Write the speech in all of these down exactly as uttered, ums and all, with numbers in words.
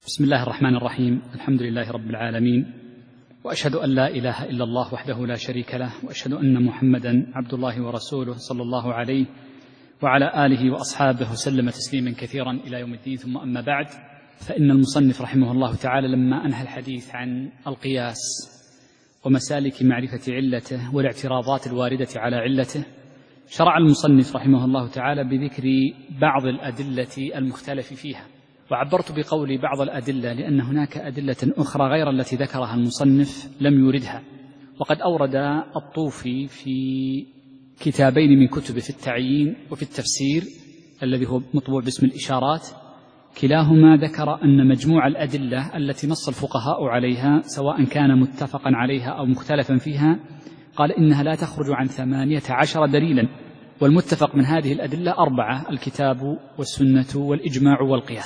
بسم الله الرحمن الرحيم. الحمد لله رب العالمين، وأشهد أن لا إله إلا الله وحده لا شريك له، وأشهد أن محمدا عبد الله ورسوله صلى الله عليه وعلى آله وأصحابه وسلم تسليما كثيرا إلى يوم الدين. ثم أما بعد، فإن المصنف رحمه الله تعالى لما أنهى الحديث عن القياس ومسالك معرفة علته والاعتراضات الواردة على علته، شرع المصنف رحمه الله تعالى بذكر بعض الأدلة المختلف فيها. وعبرت بقولي بعض الأدلة لأن هناك أدلة أخرى غير التي ذكرها المصنف لم يوردها، وقد أورد الطوفي في كتابين من كتبه في التعيين وفي التفسير الذي هو مطبوع باسم الإشارات، كلاهما ذكر أن مجموع الأدلة التي نص الفقهاء عليها سواء كان متفقا عليها أو مختلفا فيها، قال إنها لا تخرج عن ثمانية عشر دليلا، والمتفق من هذه الأدلة أربعة: الكتاب والسنة والإجماع والقياس.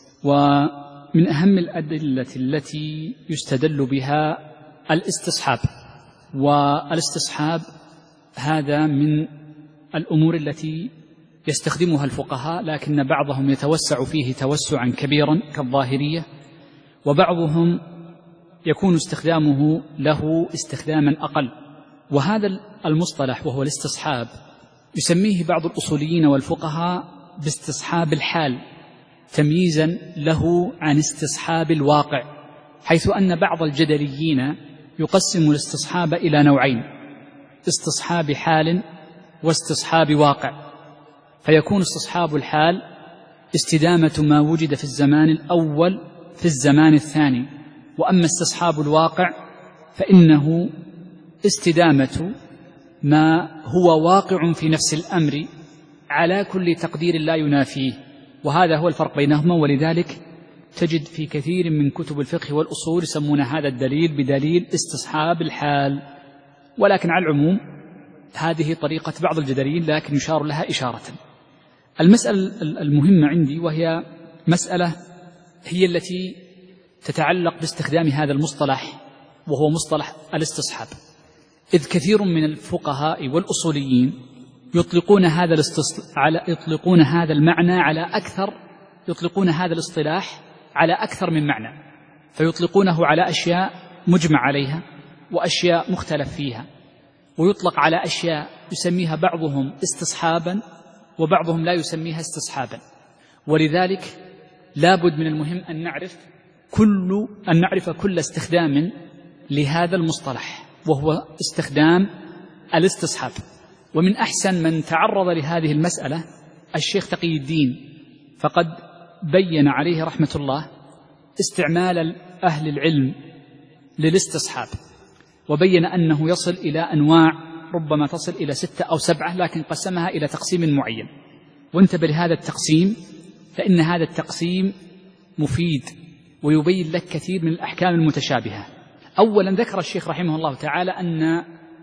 ومن أهم الأدلة التي يستدل بها الاستصحاب، والاستصحاب هذا من الأمور التي يستخدمها الفقهاء، لكن بعضهم يتوسع فيه توسعا كبيرا كالظاهرية، وبعضهم يكون استخدامه له استخداما أقل. وهذا المصطلح وهو الاستصحاب يسميه بعض الأصوليين والفقهاء باستصحاب الحال، تمييزا له عن استصحاب الواقع، حيث أن بعض الجدليين يقسم الاستصحاب إلى نوعين: استصحاب حال واستصحاب واقع. فيكون استصحاب الحال استدامة ما وجد في الزمان الأول في الزمان الثاني، وأما استصحاب الواقع فإنه استدامة ما هو واقع في نفس الأمر على كل تقدير لا ينافيه. وهذا هو الفرق بينهما، ولذلك تجد في كثير من كتب الفقه والأصول يسمون هذا الدليل بدليل استصحاب الحال. ولكن على العموم هذه طريقة بعض الجدليين، لكن يشار لها إشارة. المسألة المهمة عندي وهي مسألة هي التي تتعلق باستخدام هذا المصطلح، وهو مصطلح الاستصحاب، إذ كثير من الفقهاء والأصوليين يطلقون هذا على يطلقون هذا المعنى على أكثر يطلقون هذا الاصطلاح على أكثر من معنى، فيطلقونه على أشياء مجمع عليها وأشياء مختلف فيها، ويطلق على أشياء يسميها بعضهم استصحابا وبعضهم لا يسميها استصحابا. ولذلك لابد من المهم أن نعرف كل أن نعرف كل استخدام لهذا المصطلح، وهو استخدام الاستصحاب. ومن أحسن من تعرض لهذه المسألة الشيخ تقي الدين، فقد بين عليه رحمة الله استعمال أهل العلم للاستصحاب، وبين أنه يصل إلى أنواع ربما تصل إلى ستة أو سبعة، لكن قسمها إلى تقسيم معين. وانتبه لهذا التقسيم، فإن هذا التقسيم مفيد ويبين لك كثير من الأحكام المتشابهة. أولا ذكر الشيخ رحمه الله تعالى أن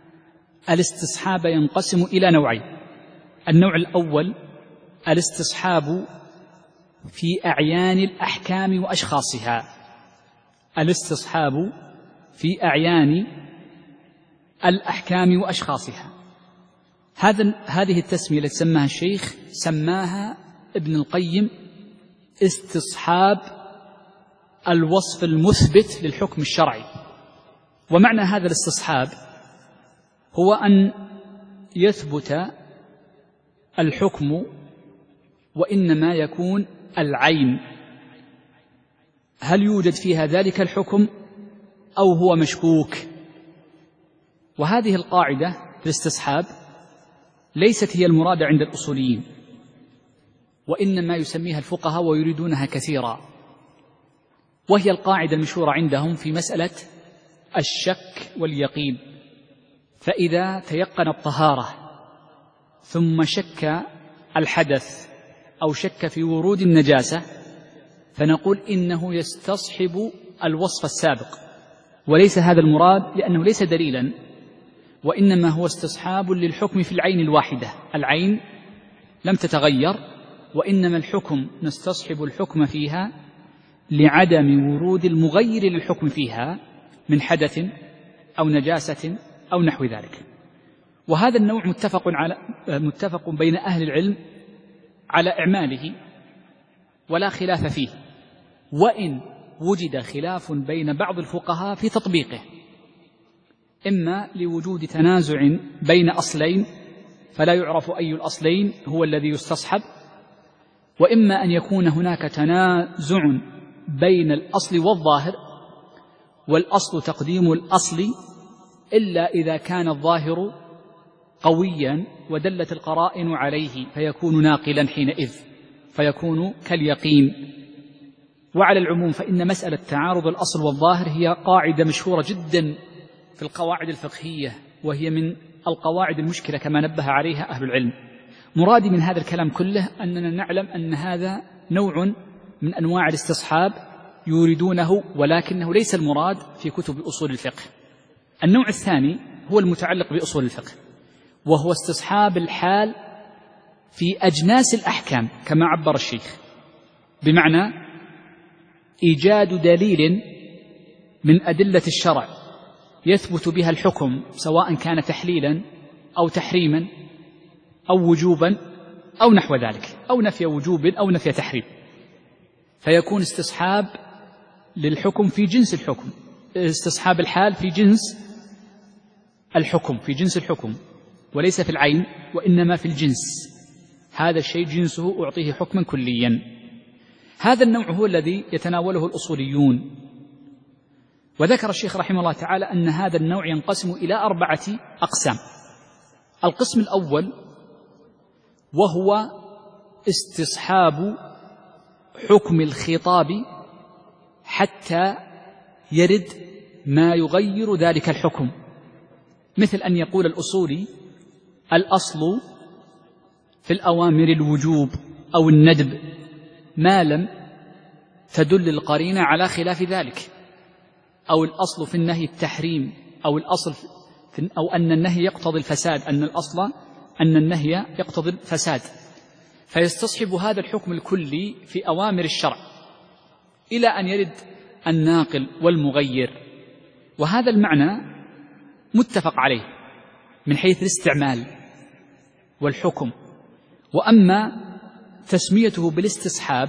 الاستصحاب ينقسم إلى نوعين: النوع الأول الاستصحاب في أعيان الأحكام وأشخاصها، الاستصحاب في أعيان الأحكام وأشخاصها. هذا هذه التسمية التي سماها الشيخ سماها ابن القيم استصحاب الوصف المثبت للحكم الشرعي. ومعنى هذا الاستصحاب هو أن يثبت الحكم، وإنما يكون العين هل يوجد فيها ذلك الحكم أو هو مشكوك. وهذه القاعدة في الاستصحاب ليست هي المرادة عند الأصوليين، وإنما يسميها الفقهاء ويريدونها كثيرا، وهي القاعدة المشهورة عندهم في مسألة الشك واليقين. فإذا تيقن الطهارة ثم شك الحدث أو شك في ورود النجاسة، فنقول إنه يستصحب الوصف السابق، وليس هذا المراد لأنه ليس دليلا، وإنما هو استصحاب للحكم في العين الواحدة. العين لم تتغير، وإنما الحكم نستصحب الحكم فيها لعدم ورود المغير للحكم فيها من حدث أو نجاسة أو نحو ذلك. وهذا النوع متفق على متفق بين أهل العلم على إعماله ولا خلاف فيه، وإن وجد خلاف بين بعض الفقهاء في تطبيقه، إما لوجود تنازع بين أصلين فلا يعرف أي الأصلين هو الذي يستصحب، وإما أن يكون هناك تنازع بين الأصل والظاهر، والأصل تقديم الأصل إلا إذا كان الظاهر قويا ودلت القرائن عليه فيكون ناقلا حينئذ، فيكون كاليقين. وعلى العموم فإن مسألة تعارض الأصل والظاهر هي قاعدة مشهورة جدا في القواعد الفقهية، وهي من القواعد المشكلة كما نبه عليها أهل العلم. مرادي من هذا الكلام كله أننا نعلم أن هذا نوع من أنواع الاستصحاب يريدونه، ولكنه ليس المراد في كتب أصول الفقه. النوع الثاني هو المتعلق بأصول الفقه، وهو استصحاب الحال في أجناس الأحكام كما عبر الشيخ، بمعنى إيجاد دليل من أدلة الشرع يثبت بها الحكم، سواء كان تحليلا أو تحريما أو وجوبا أو نحو ذلك، أو نفي وجوب أو نفي تحريم، فيكون استصحاب للحكم في جنس الحكم، استصحاب الحال في جنس الحكم في جنس الحكم وليس في العين وإنما في الجنس. هذا الشيء جنسه أعطيه حكما كليا. هذا النوع هو الذي يتناوله الأصوليون. وذكر الشيخ رحمه الله تعالى أن هذا النوع ينقسم إلى أربعة أقسام. القسم الأول وهو استصحاب حكم الخطاب حتى يرد ما يغير ذلك الحكم، مثل أن يقول الأصولي الأصل في الأوامر الوجوب أو الندب ما لم تدل القرينة على خلاف ذلك، أو الأصل في النهي التحريم، أو الأصل في أو أن النهي يقتضي الفساد، أن الأصل أن النهي يقتضي الفساد، فيستصحب هذا الحكم الكلي في أوامر الشرع إلى أن يرد الناقل والمغير. وهذا المعنى متفق عليه من حيث الاستعمال والحكم. وأما تسميته بالاستصحاب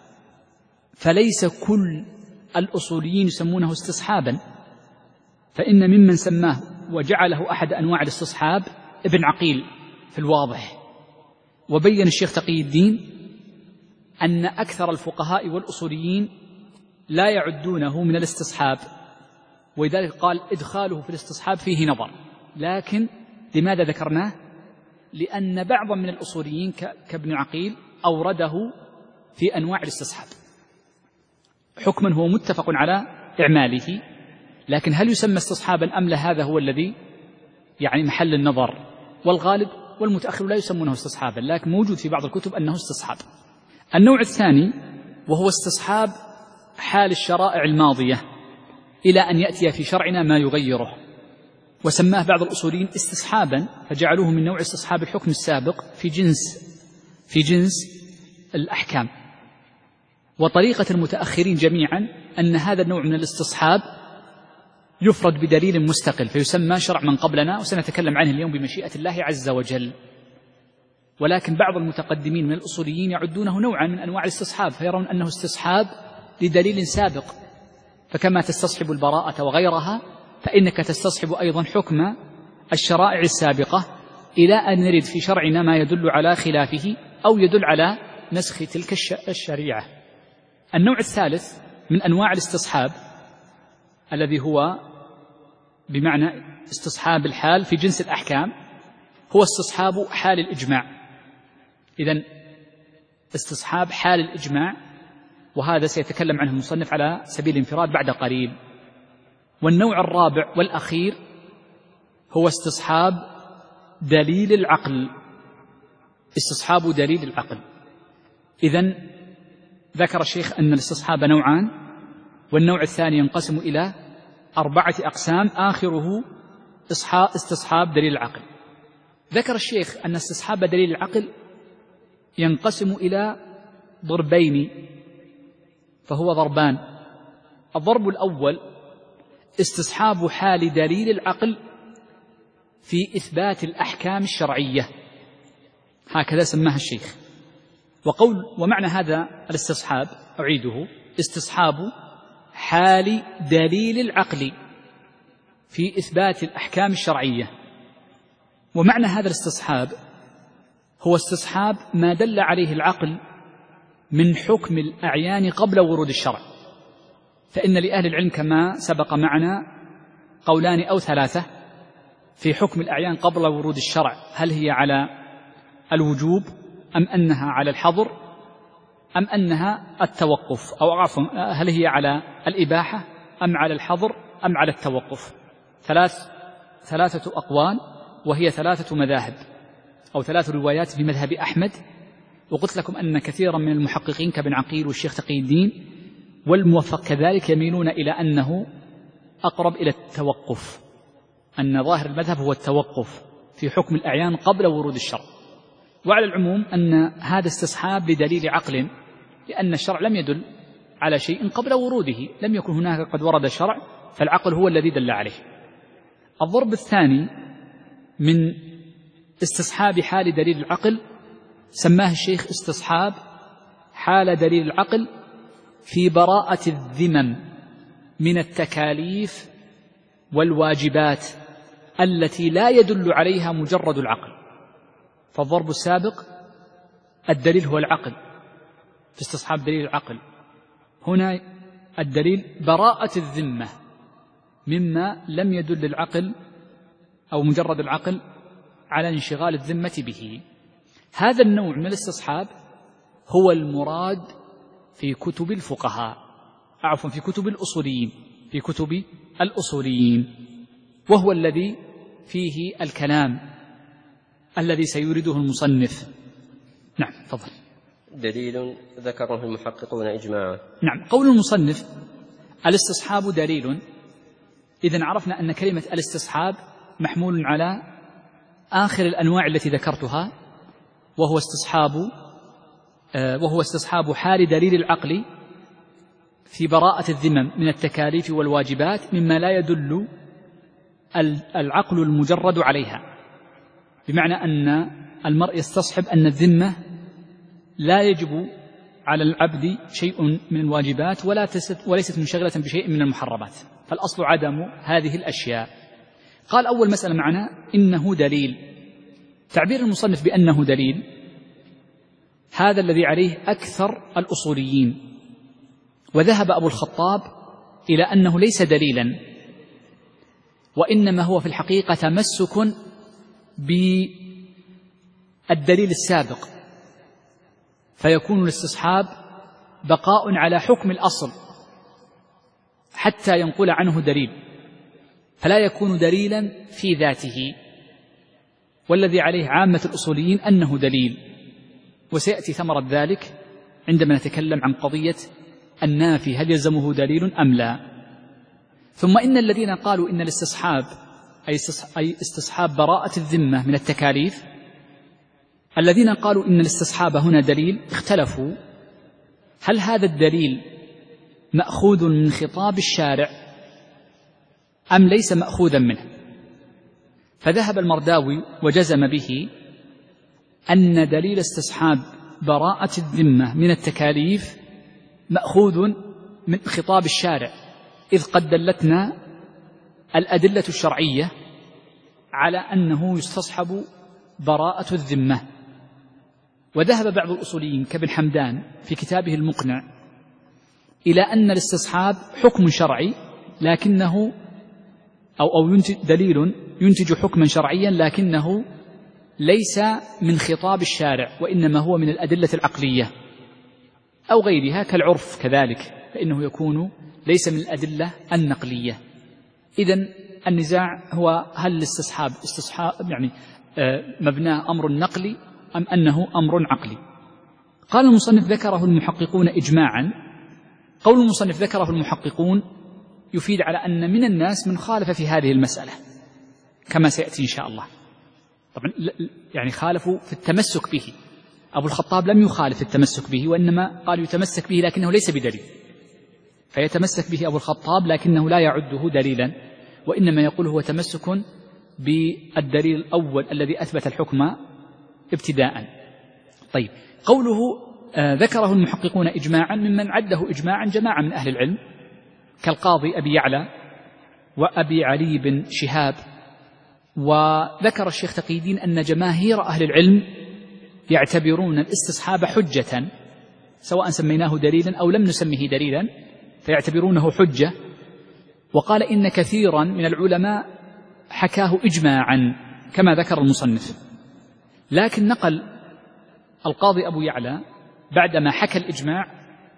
فليس كل الأصوليين يسمونه استصحابا، فإن ممن سماه وجعله أحد أنواع الاستصحاب ابن عقيل في الواضح. وبين الشيخ تقي الدين أن أكثر الفقهاء والأصوليين لا يعدونه من الاستصحاب، ولذلك قال إدخاله في الاستصحاب فيه نظر. لكن لماذا ذكرناه؟ لأن بعضا من الأصوليين كابن عقيل أورده في أنواع الاستصحاب حكما هو متفق على إعماله، لكن هل يسمى استصحابا أم لا؟ هذا هو الذي يعني محل النظر، والغالب والمتأخر لا يسمونه استصحابا، لكن موجود في بعض الكتب أنه استصحاب. النوع الثاني وهو استصحاب حال الشرائع الماضية إلى أن يأتي في شرعنا ما يغيره، وسماه بعض الأصوليين استصحابا، فجعلوه من نوع استصحاب الحكم السابق في جنس في جنس الأحكام. وطريقة المتأخرين جميعا أن هذا النوع من الاستصحاب يفرد بدليل مستقل فيسمى شرع من قبلنا، وسنتكلم عنه اليوم بمشيئة الله عز وجل. ولكن بعض المتقدمين من الأصوليين يعدونه نوعا من أنواع الاستصحاب، فيرون أنه استصحاب لدليل سابق، فكما تستصحب البراءة وغيرها فإنك تستصحب أيضا حكم الشرائع السابقة إلى أن نرد في شرعنا ما يدل على خلافه أو يدل على نسخ تلك الشريعة. النوع الثالث من أنواع الاستصحاب الذي هو بمعنى استصحاب الحال في جنس الأحكام هو استصحاب حال الإجماع. إذن استصحاب حال الإجماع، وهذا سيتكلم عنه المصنف على سبيل الانفراد بعد قليل. والنوع الرابع والأخير هو استصحاب دليل العقل، استصحاب دليل العقل. إذن ذكر الشيخ أن الاستصحاب نوعان، والنوع الثاني ينقسم إلى أربعة أقسام آخره استصحاب دليل العقل. ذكر الشيخ أن استصحاب دليل العقل ينقسم إلى ضربين، فهو ضربان. الضرب الأول استصحاب حال دليل العقل في إثبات الأحكام الشرعية، هكذا سماها الشيخ. وقول ومعنى هذا الاستصحاب أعيده: استصحاب حال دليل العقل في إثبات الأحكام الشرعية. ومعنى هذا الاستصحاب هو استصحاب ما دل عليه العقل من حكم الأعيان قبل ورود الشرع. فإن لأهل العلم كما سبق معنا قولان أو ثلاثة في حكم الأعيان قبل ورود الشرع، هل هي على الوجوب أم أنها على الحظر أم أنها التوقف، أو عفوا هل هي على الإباحة أم على الحظر أم على التوقف. ثلاث ثلاثة أقوال، وهي ثلاثة مذاهب أو ثلاث روايات في مذهب أحمد. وقلت لكم أن كثيرا من المحققين كابن عقيل والشيخ تقي الدين والموفق كذلك يميلون إلى أنه أقرب إلى التوقف، أن ظاهر المذهب هو التوقف في حكم الأعيان قبل ورود الشرع. وعلى العموم أن هذا استصحاب لدليل عقل، لأن الشرع لم يدل على شيء قبل وروده، لم يكن هناك قد ورد شرع، فالعقل هو الذي دل عليه. الضرب الثاني من استصحاب حال دليل العقل سماه الشيخ استصحاب حال دليل العقل في براءة الذمم من التكاليف والواجبات التي لا يدل عليها مجرد العقل. فالضرب السابق الدليل هو العقل في استصحاب دليل العقل، هنا الدليل براءة الذمة مما لم يدل العقل أو مجرد العقل على انشغال الذمة به. هذا النوع من الاستصحاب هو المراد في كتب الفقهاء، عفوا في كتب الأصوليين، في كتب الأصوليين، وهو الذي فيه الكلام الذي سيورده المصنف. نعم تفضل. دليل ذكره المحققون إجماعا. نعم، قول المصنف الاستصحاب دليل، إذن عرفنا أن كلمة الاستصحاب محمول على آخر الأنواع التي ذكرتها، وهو استصحاب وهو استصحاب حال دليل العقل في براءة الذمم من التكاليف والواجبات مما لا يدل العقل المجرد عليها، بمعنى أن المرء يستصحب أن الذمة لا يجب على العبد شيء من الواجبات ولا وليست منشغلة بشيء من المحرمات، فالأصل عدم هذه الأشياء. قال أول مسألة معنا إنه دليل. تعبير المصنف بأنه دليل هذا الذي عليه أكثر الأصوليين، وذهب أبو الخطاب إلى أنه ليس دليلا، وإنما هو في الحقيقة تمسك بالدليل السابق، فيكون الاستصحاب بقاء على حكم الأصل حتى ينقل عنه دليل، فلا يكون دليلا في ذاته، والذي عليه عامة الأصوليين أنه دليل. وسيأتي ثمرة ذلك عندما نتكلم عن قضية النافي هل يلزمه دليل أم لا. ثم إن الذين قالوا إن الاستصحاب أي استصحاب براءة الذمة من التكاليف، الذين قالوا إن الاستصحاب هنا دليل اختلفوا هل هذا الدليل مأخوذ من خطاب الشارع أم ليس مأخوذا منه. فذهب المرداوي وجزم به أن دليل استصحاب براءة الذمة من التكاليف مأخوذ من خطاب الشارع، إذ قد دلتنا الأدلة الشرعية على أنه يستصحب براءة الذمة. وذهب بعض الأصوليين كابن حمدان في كتابه المقنع إلى أن الاستصحاب حكم شرعي لكنه أو, أو ينتج دليل ينتج حكما شرعيا لكنه ليس من خطاب الشارع، وإنما هو من الأدلة العقلية أو غيرها كالعرف كذلك، فإنه يكون ليس من الأدلة النقلية. إذن النزاع هو هل الاستصحاب استصحاب يعني مبناه أمر نقلي أم أنه أمر عقلي. قال المصنف ذكره المحققون إجماعا. قول المصنف ذكره المحققون يفيد على أن من الناس من خالف في هذه المسألة كما سيأتي إن شاء الله. طبعا يعني خالفوا في التمسك به، أبو الخطاب لم يخالف التمسك به، وإنما قال يتمسك به لكنه ليس بدليل، فيتمسك به أبو الخطاب لكنه لا يعده دليلا، وإنما يقول هو تمسك بالدليل الأول الذي أثبت الحكم ابتداء. طيب، قوله آه ذكره المحققون إجماعا ممن عده إجماعا جماعة من أهل العلم، كالقاضي أبي يعلى وأبي علي بن شهاب. وذكر الشيخ تقي الدين أن جماهير أهل العلم يعتبرون الاستصحاب حجة، سواء سميناه دليلا أو لم نسميه دليلا فيعتبرونه حجة. وقال إن كثيرا من العلماء حكاه إجماعا كما ذكر المصنف، لكن نقل القاضي أبو يعلى بعدما حكى الإجماع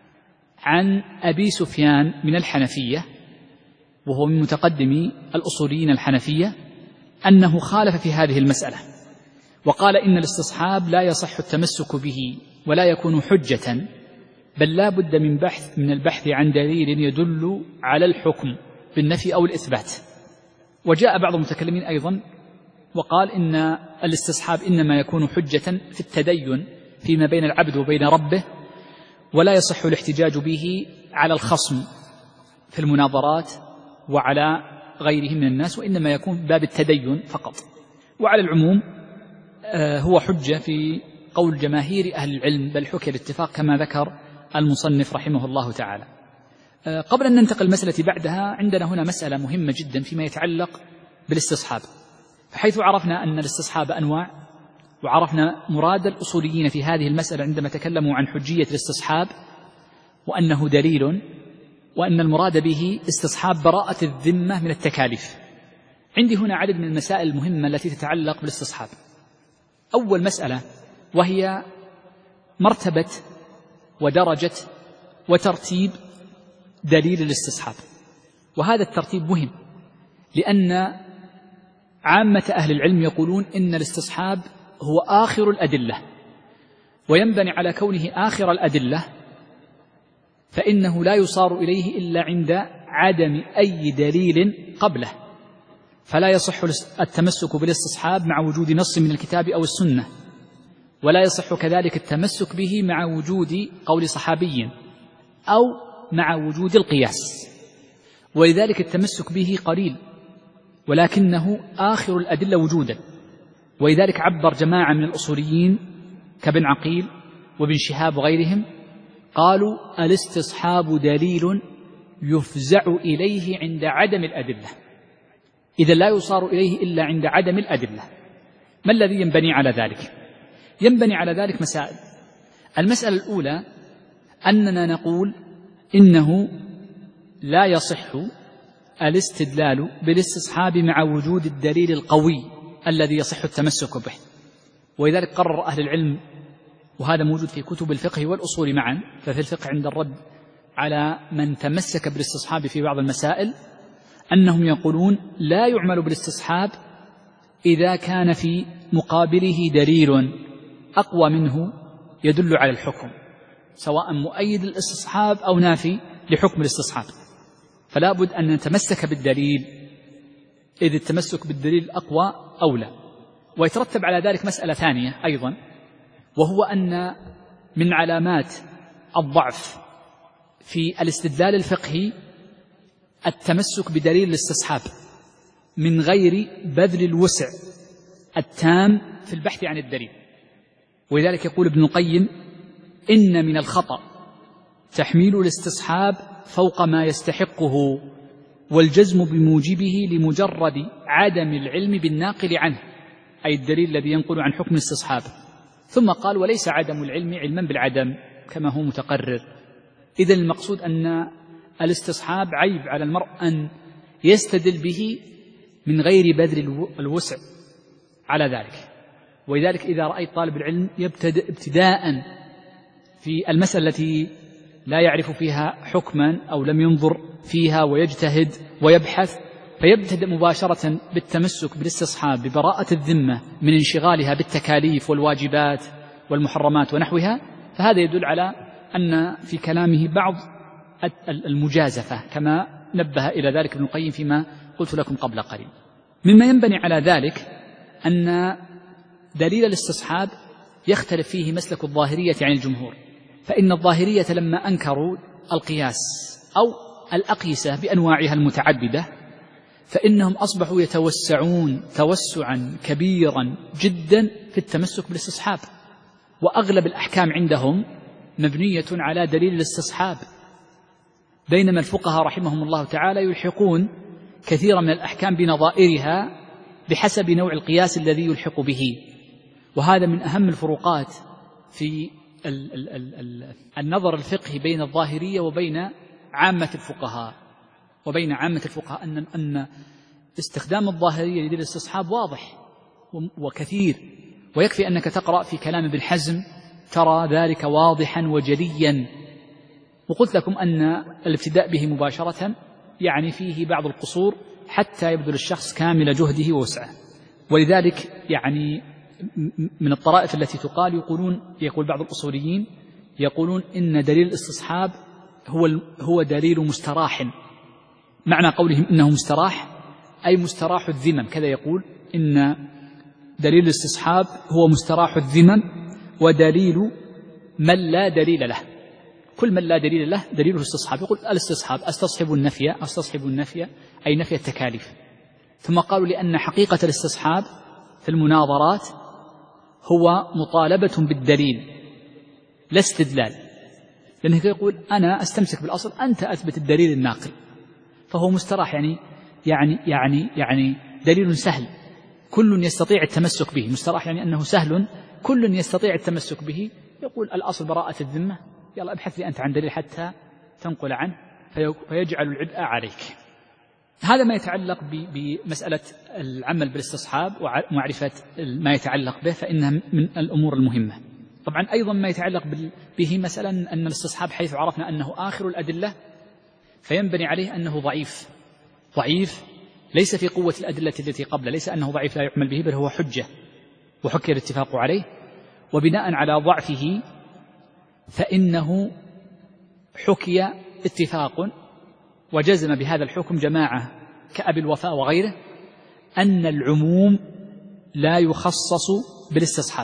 عن أبي سفيان من الحنفية، وهو من متقدمي الأصوليين الحنفية، أنه خالف في هذه المسألة، وقال إن الاستصحاب لا يصح التمسك به ولا يكون حجة، بل لا بد من بحث من البحث عن دليل يدل على الحكم بالنفي أو الإثبات. وجاء بعض المتكلمين أيضا وقال إن الاستصحاب إنما يكون حجة في التدين فيما بين العبد وبين ربه، ولا يصح الاحتجاج به على الخصم في المناظرات وعلى غيره من الناس، وإنما يكون باب التدين فقط. وعلى العموم هو حجة في قول جماهير أهل العلم، بل حكي الاتفاق كما ذكر المصنف رحمه الله تعالى. قبل أن ننتقل المسألة بعدها، عندنا هنا مسألة مهمة جدا فيما يتعلق بالاستصحاب، فحيث عرفنا أن الاستصحاب أنواع، وعرفنا مراد الأصوليين في هذه المسألة عندما تكلموا عن حجية الاستصحاب وأنه دليل، وأن المراد به استصحاب براءة الذمة من التكاليف. عندي هنا عدد من المسائل المهمة التي تتعلق بالاستصحاب. أول مسألة وهي مرتبة ودرجة وترتيب دليل الاستصحاب، وهذا الترتيب مهم، لأن عامة أهل العلم يقولون إن الاستصحاب هو آخر الأدلة، وينبني على كونه آخر الأدلة فإنه لا يصار إليه إلا عند عدم أي دليل قبله، فلا يصح التمسك بالاستصحاب مع وجود نص من الكتاب أو السنة، ولا يصح كذلك التمسك به مع وجود قول صحابي أو مع وجود القياس، ولذلك التمسك به قليل ولكنه آخر الأدلة وجودا. ولذلك عبر جماعة من الأصوليين كابن عقيل وابن شهاب وغيرهم، قالوا الاستصحاب دليل يفزع إليه عند عدم الأدلة، إذا لا يصار إليه إلا عند عدم الأدلة. ما الذي ينبني على ذلك؟ ينبني على ذلك مسائل. المسألة الأولى أننا نقول إنه لا يصح الاستدلال بالاستصحاب مع وجود الدليل القوي الذي يصح التمسك به، ولذلك قرر أهل العلم، وهذا موجود في كتب الفقه والأصول معا، ففي الفقه عند الرد على من تمسك بالاستصحاب في بعض المسائل أنهم يقولون لا يعمل بالاستصحاب إذا كان في مقابله دليل أقوى منه يدل على الحكم، سواء مؤيد الاستصحاب أو نافي لحكم الاستصحاب، فلا بد أن نتمسك بالدليل، إذ التمسك بالدليل أقوى أولى. ويترتب على ذلك مسألة ثانية أيضا، وهو أن من علامات الضعف في الاستدلال الفقهي التمسك بدليل الاستصحاب من غير بذل الوسع التام في البحث عن الدليل. ولذلك يقول ابن القيم إن من الخطأ تحميل الاستصحاب فوق ما يستحقه والجزم بموجبه لمجرد عدم العلم بالناقل عنه، أي الدليل الذي ينقل عن حكم الاستصحاب. ثم قال وليس عدم العلم علما بالعدم كما هو متقرر. إذن المقصود أن الاستصحاب عيب على المرء أن يستدل به من غير بذل الوسع على ذلك. ولذلك إذا رأيت طالب العلم يبتدئ ابتداء في المسألة التي لا يعرف فيها حكما أو لم ينظر فيها ويجتهد ويبحث، فيبتدئ مباشرة بالتمسك بالاستصحاب ببراءة الذمة من انشغالها بالتكاليف والواجبات والمحرمات ونحوها، فهذا يدل على أن في كلامه بعض المجازفة كما نبه إلى ذلك ابن القيم فيما قلت لكم قبل قليل. مما ينبني على ذلك أن دليل الاستصحاب يختلف فيه مسلك الظاهرية عن الجمهور، فإن الظاهرية لما أنكروا القياس أو الأقيسة بأنواعها المتعددة فإنهم أصبحوا يتوسعون توسعا كبيرا جدا في التمسك بالاستصحاب، وأغلب الأحكام عندهم مبنية على دليل الاستصحاب. بينما الفقهاء رحمهم الله تعالى يلحقون كثيرا من الأحكام بنظائرها بحسب نوع القياس الذي يلحق به. وهذا من أهم الفروقات في ال ال ال ال النظر الفقهي بين الظاهرية وبين عامة الفقهاء وبين عامة الفقهاء أن أن استخدام الظاهرية لدليل الاستصحاب واضح وكثير، ويكفي أنك تقرأ في كلام ابن حزم ترى ذلك واضحا وجليا. وقلت لكم أن الابتداء به مباشرة يعني فيه بعض القصور حتى يبذل الشخص كامل جهده ووسعه. ولذلك يعني من الطرائف التي تقال يقولون يقول بعض الأصوليين يقولون إن دليل الاستصحاب هو هو دليل مستراح. معنى قولهم إنه مستراح أي مستراح الذمم، كذا يقول إن دليل الاستصحاب هو مستراح الذمم ودليل من لا دليل له. كل من لا دليل له دليله الاستصحاب. يقول الاستصحاب استصحب النفي استصحب النفي أي نفي التكاليف. ثم قالوا لأن حقيقة الاستصحاب في المناظرات هو مطالبة بالدليل لا استدلال، لأنه يقول أنا أستمسك بالأصل أنت أثبت الدليل الناقل، فهو مستراح يعني يعني يعني يعني دليل سهل كل يستطيع التمسك به. مستراح يعني أنه سهل كل يستطيع التمسك به. يقول الأصل براءة الذمة، يلا ابحث لي أنت عن دليل حتى تنقل عنه فيجعل العبء عليك. هذا ما يتعلق بمسألة العمل بالاستصحاب ومعرفة ما يتعلق به، فإنها من الأمور المهمة. طبعا أيضا ما يتعلق به مسألة أن الاستصحاب حيث عرفنا أنه آخر الأدلة فينبني عليه أنه ضعيف ضعيف ليس في قوة الأدلة التي قبله، ليس أنه ضعيف لا يعمل به، بل هو حجة وحكي الاتفاق عليه. وبناء على ضعفه فإنه حكي اتفاق وجزم بهذا الحكم جماعة كأبي الوفاء وغيره أن العموم لا يخصص بالاستصحاب،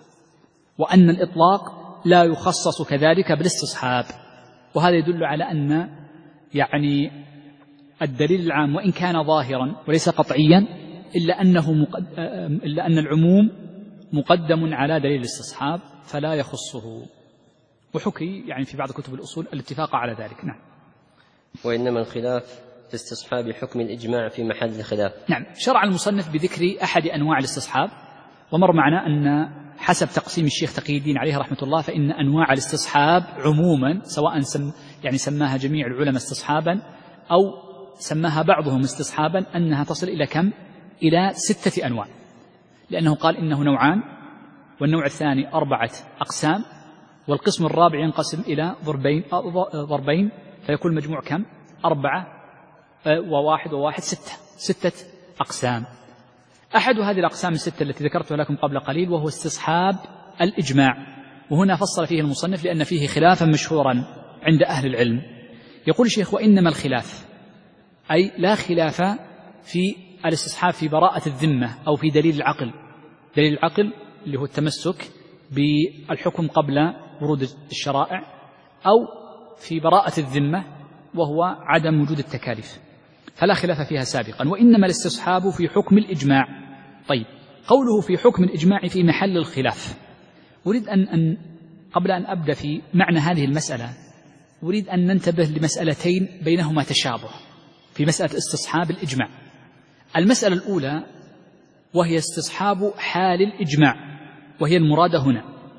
وأن الإطلاق لا يخصص كذلك بالاستصحاب. وهذا يدل على أن يعني الدليل العام وإن كان ظاهرا وليس قطعيا إلا أنه مقد... إلا أن العموم مقدم على دليل الاستصحاب فلا يخصه. وحكي يعني في بعض كتب الأصول الاتفاق على ذلك. نعم. وإنما الخلاف في استصحاب حكم الإجماع في محل الخلاف. نعم. شرع المصنف بذكر أحد أنواع الاستصحاب، ومر معنا أن حسب تقسيم الشيخ تقي الدين عليه رحمة الله فإن أنواع الاستصحاب عموما سواء سم يعني سماها جميع العلماء استصحابا أو سماها بعضهم استصحابا أنها تصل إلى كم؟ إلى ستة أنواع، لأنه قال إنه نوعان، والنوع الثاني أربعة أقسام، والقسم الرابع ينقسم إلى ضربين ضربين فيكون المجموع كم؟ أربعة وواحد وواحد ستة ستة أقسام. أحد هذه الأقسام الستة التي ذكرتها لكم قبل قليل وهو استصحاب الإجماع، وهنا فصل فيه المصنف لأن فيه خلافا مشهورا عند أهل العلم. يقول الشيخ وإنما الخلاف أي لا خلاف في الاستصحاب في براءة الذمة أو في دليل العقل. دليل العقل اللي هو التمسك بالحكم قبل ورود الشرائع، أو في براءة الذمة وهو عدم وجود التكاليف، فلا خلاف فيها سابقا. وإنما الاستصحاب في حكم الإجماع. طيب، قوله في حكم الإجماع في محل الخلاف، أريد أن, أن قبل أن أبدأ في معنى هذه المسألة أريد أن ننتبه لمسألتين بينهما تشابه في مسألة استصحاب الإجماع. المسألة الأولى وهي استصحاب حال الإجماع وهي المرادة هنا،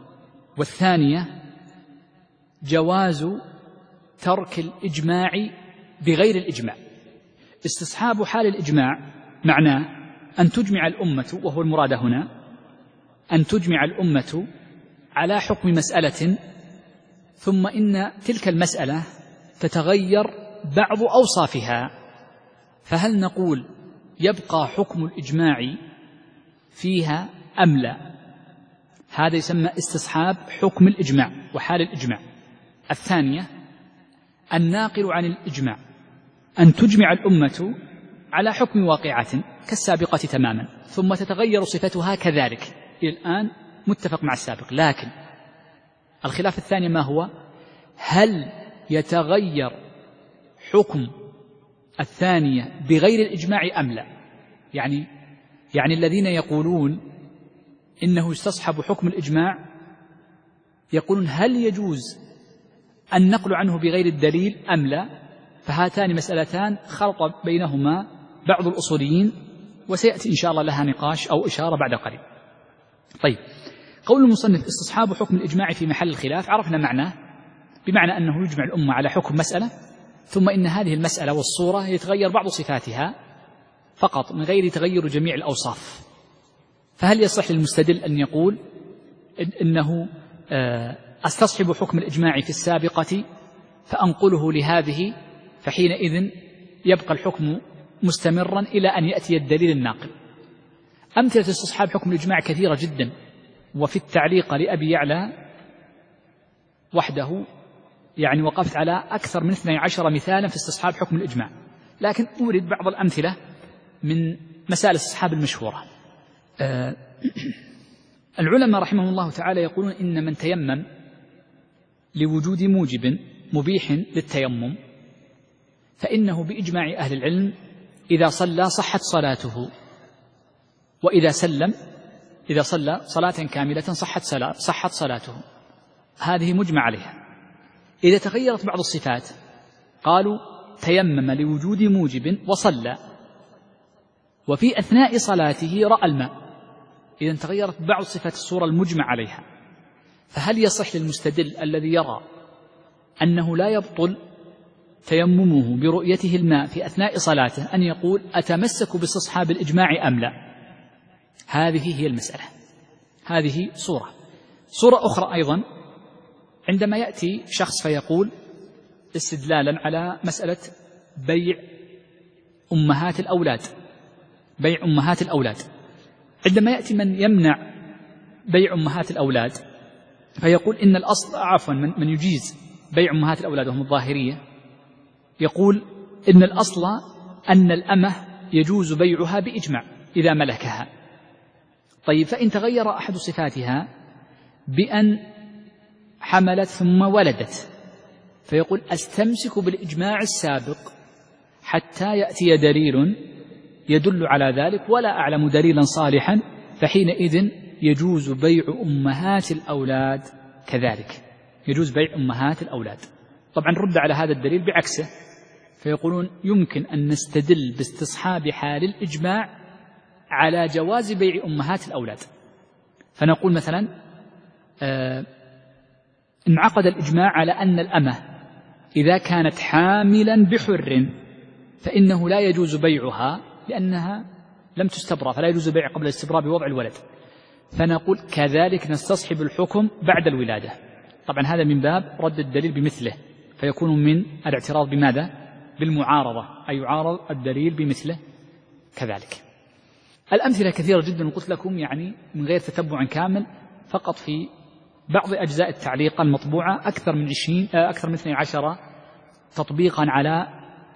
والثانية جواز ترك الإجماع بغير الإجماع. استصحاب حال الإجماع معناه أن تجمع الأمة، وهو المراد هنا أن تجمع الأمة على حكم مسألة ثم إن تلك المسألة تتغير بعض أوصافها، فهل نقول يبقى حكم الإجماع فيها أم لا؟ هذا يسمى استصحاب حكم الإجماع وحال الإجماع. الثانية الناقل عن الإجماع أن تجمع الأمة على حكم واقعة كالسابقة تماما ثم تتغير صفتها كذلك. إلى الآن متفق مع السابق، لكن الخلاف الثاني ما هو؟ هل يتغير حكم الثانية بغير الإجماع أم لا؟ يعني يعني الذين يقولون إنه يستصحب حكم الإجماع يقولون هل يجوز النقل عنه بغير الدليل أم لا؟ فهاتان مسألتان خلط بينهما بعض الأصوليين، وسيأتي إن شاء الله لها نقاش أو إشارة بعد قليل. طيب، قول المصنف استصحاب حكم الإجماع في محل الخلاف، عرفنا معناه، بمعنى أنه يجمع الأمة على حكم مسألة، ثم إن هذه المسألة والصورة يتغير بعض صفاتها فقط من غير تغير جميع الأوصاف. فهل يصح للمستدل أن يقول إنه أستصحب حكم الإجماع في السابقة فأنقله لهذه، فحينئذ يبقى الحكم مستمرا إلى أن يأتي الدليل الناقل؟ أمثلة استصحاب حكم الإجماع كثيرة جدا، وفي التعليق لأبي يعلى وحده يعني وقفت على أكثر من اثني عشر مثالا في استصحاب حكم الإجماع، لكن أورد بعض الأمثلة من مسائل الاستصحاب المشهورة. آه العلماء رحمهم الله تعالى يقولون إن من تيمم لوجود موجب مبيح للتيمم فإنه بإجماع أهل العلم إذا صلى صحت صلاته، وإذا سلم إذا صلى صلاة كاملة صحت صلاة صحت صلاته، هذه مجمع عليها. إذا تغيرت بعض الصفات قالوا تيمم لوجود موجب وصلى، وفي أثناء صلاته رأى الماء، إذا تغيرت بعض صفات الصورة المجمع عليها، فهل يصح للمستدل الذي يرى أنه لا يبطل تيممه برؤيته الماء في أثناء صلاته أن يقول أتمسك باستصحاب الإجماع أم لا؟ هذه هي المسألة. هذه صورة. صورة أخرى أيضا، عندما يأتي شخص فيقول استدلالا على مسألة بيع أمهات الأولاد بيع أمهات الأولاد عندما يأتي من يمنع بيع أمهات الأولاد فيقول إن الأصل عفوا من, من يجيز بيع أمهات الأولاد وهم الظاهرية، يقول إن الأصل أن الأمة يجوز بيعها بإجماع إذا ملكها. طيب، فإن تغير أحد صفاتها بأن حملت ثم ولدت فيقول أستمسك بالإجماع السابق حتى يأتي دليل يدل على ذلك ولا أعلم دليلا صالحا، فحينئذ يجوز بيع أمهات الأولاد كذلك، يجوز بيع أمهات الأولاد. طبعا رد على هذا الدليل بعكسه، فيقولون يمكن أن نستدل باستصحاب حال الإجماع على جواز بيع أمهات الأولاد. فنقول مثلا آه انعقد الإجماع على أن الأمة إذا كانت حاملا بحر فإنه لا يجوز بيعها لأنها لم تستبرأ، فلا يجوز بيع قبل الاستبراء بوضع الولد، فنقول كذلك نستصحب الحكم بعد الولادة. طبعا هذا من باب رد الدليل بمثله، فيكون من الاعتراض بماذا؟ بالمعارضة، أي يعارض الدليل بمثله كذلك. الأمثلة كثيرة جدا، قلت لكم يعني من غير تتبع كامل، فقط في بعض أجزاء التعليق المطبوعة أكثر من عشرين أكثر من اثني عشر تطبيقا على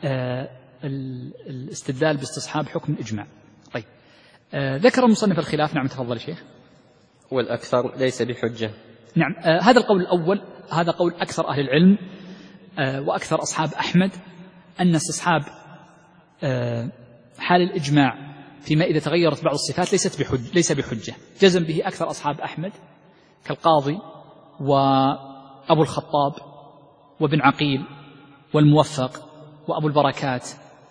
الاستدلال باستصحاب حكم الإجماع. طيب، ذكر المصنف الخلاف. نعم تفضل شيخ. والأكثر ليس بحجة. نعم، هذا القول الأول، هذا قول أكثر أهل العلم وأكثر أصحاب أحمد، أن استصحاب حال الإجماع فيما إذا تغيرت بعض الصفات ليست بحج ليس بحجة. جزم به أكثر أصحاب أحمد كالقاضي وأبو الخطاب وابن عقيل والموفق وأبو البركات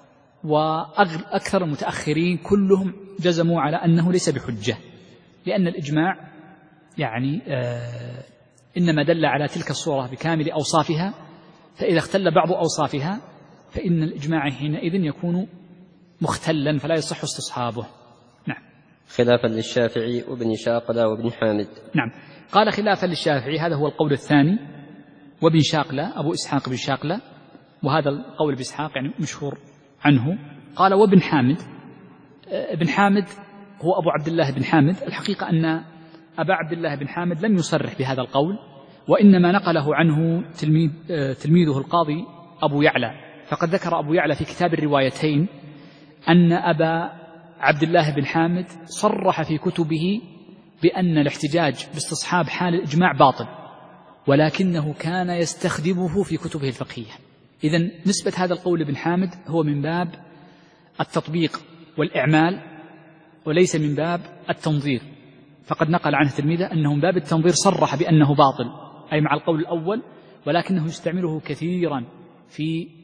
وأكثر المتأخرين كلهم جزموا على أنه ليس بحجة، لأن الإجماع يعني آه إنما دل على تلك الصورة بكامل أوصافها، فإذا اختل بعض أوصافها فإن الإجماع حينئذ يكون مختلا فلا يصح استصحابه. نعم. خلافا للشافعي وابن شاقلة وابن حامد. نعم، قال خلافا للشافعي، هذا هو القول الثاني، وابن شاقلة أبو إسحاق بن شاقلة، وهذا القول بإسحاق يعني مشهور عنه. قال وابن حامد، ابن حامد هو أبو عبد الله بن حامد. الحقيقة أن أبا عبد الله بن حامد لم يصرح بهذا القول، وإنما نقله عنه تلميذ تلميذه القاضي أبو يعلى، فقد ذكر أبو يعلى في كتاب الروايتين أن أبا عبد الله بن حامد صرح في كتبه بأن الاحتجاج باستصحاب حال الإجماع باطل، ولكنه كان يستخدمه في كتبه الفقهية. إذن نسبة هذا القول لابن حامد هو من باب التطبيق والإعمال وليس من باب التنظير، فقد نقل عنه تلميذه أنه من باب التنظير صرح بأنه باطل، أي مع القول الأول، ولكنه يستعمله كثيرا في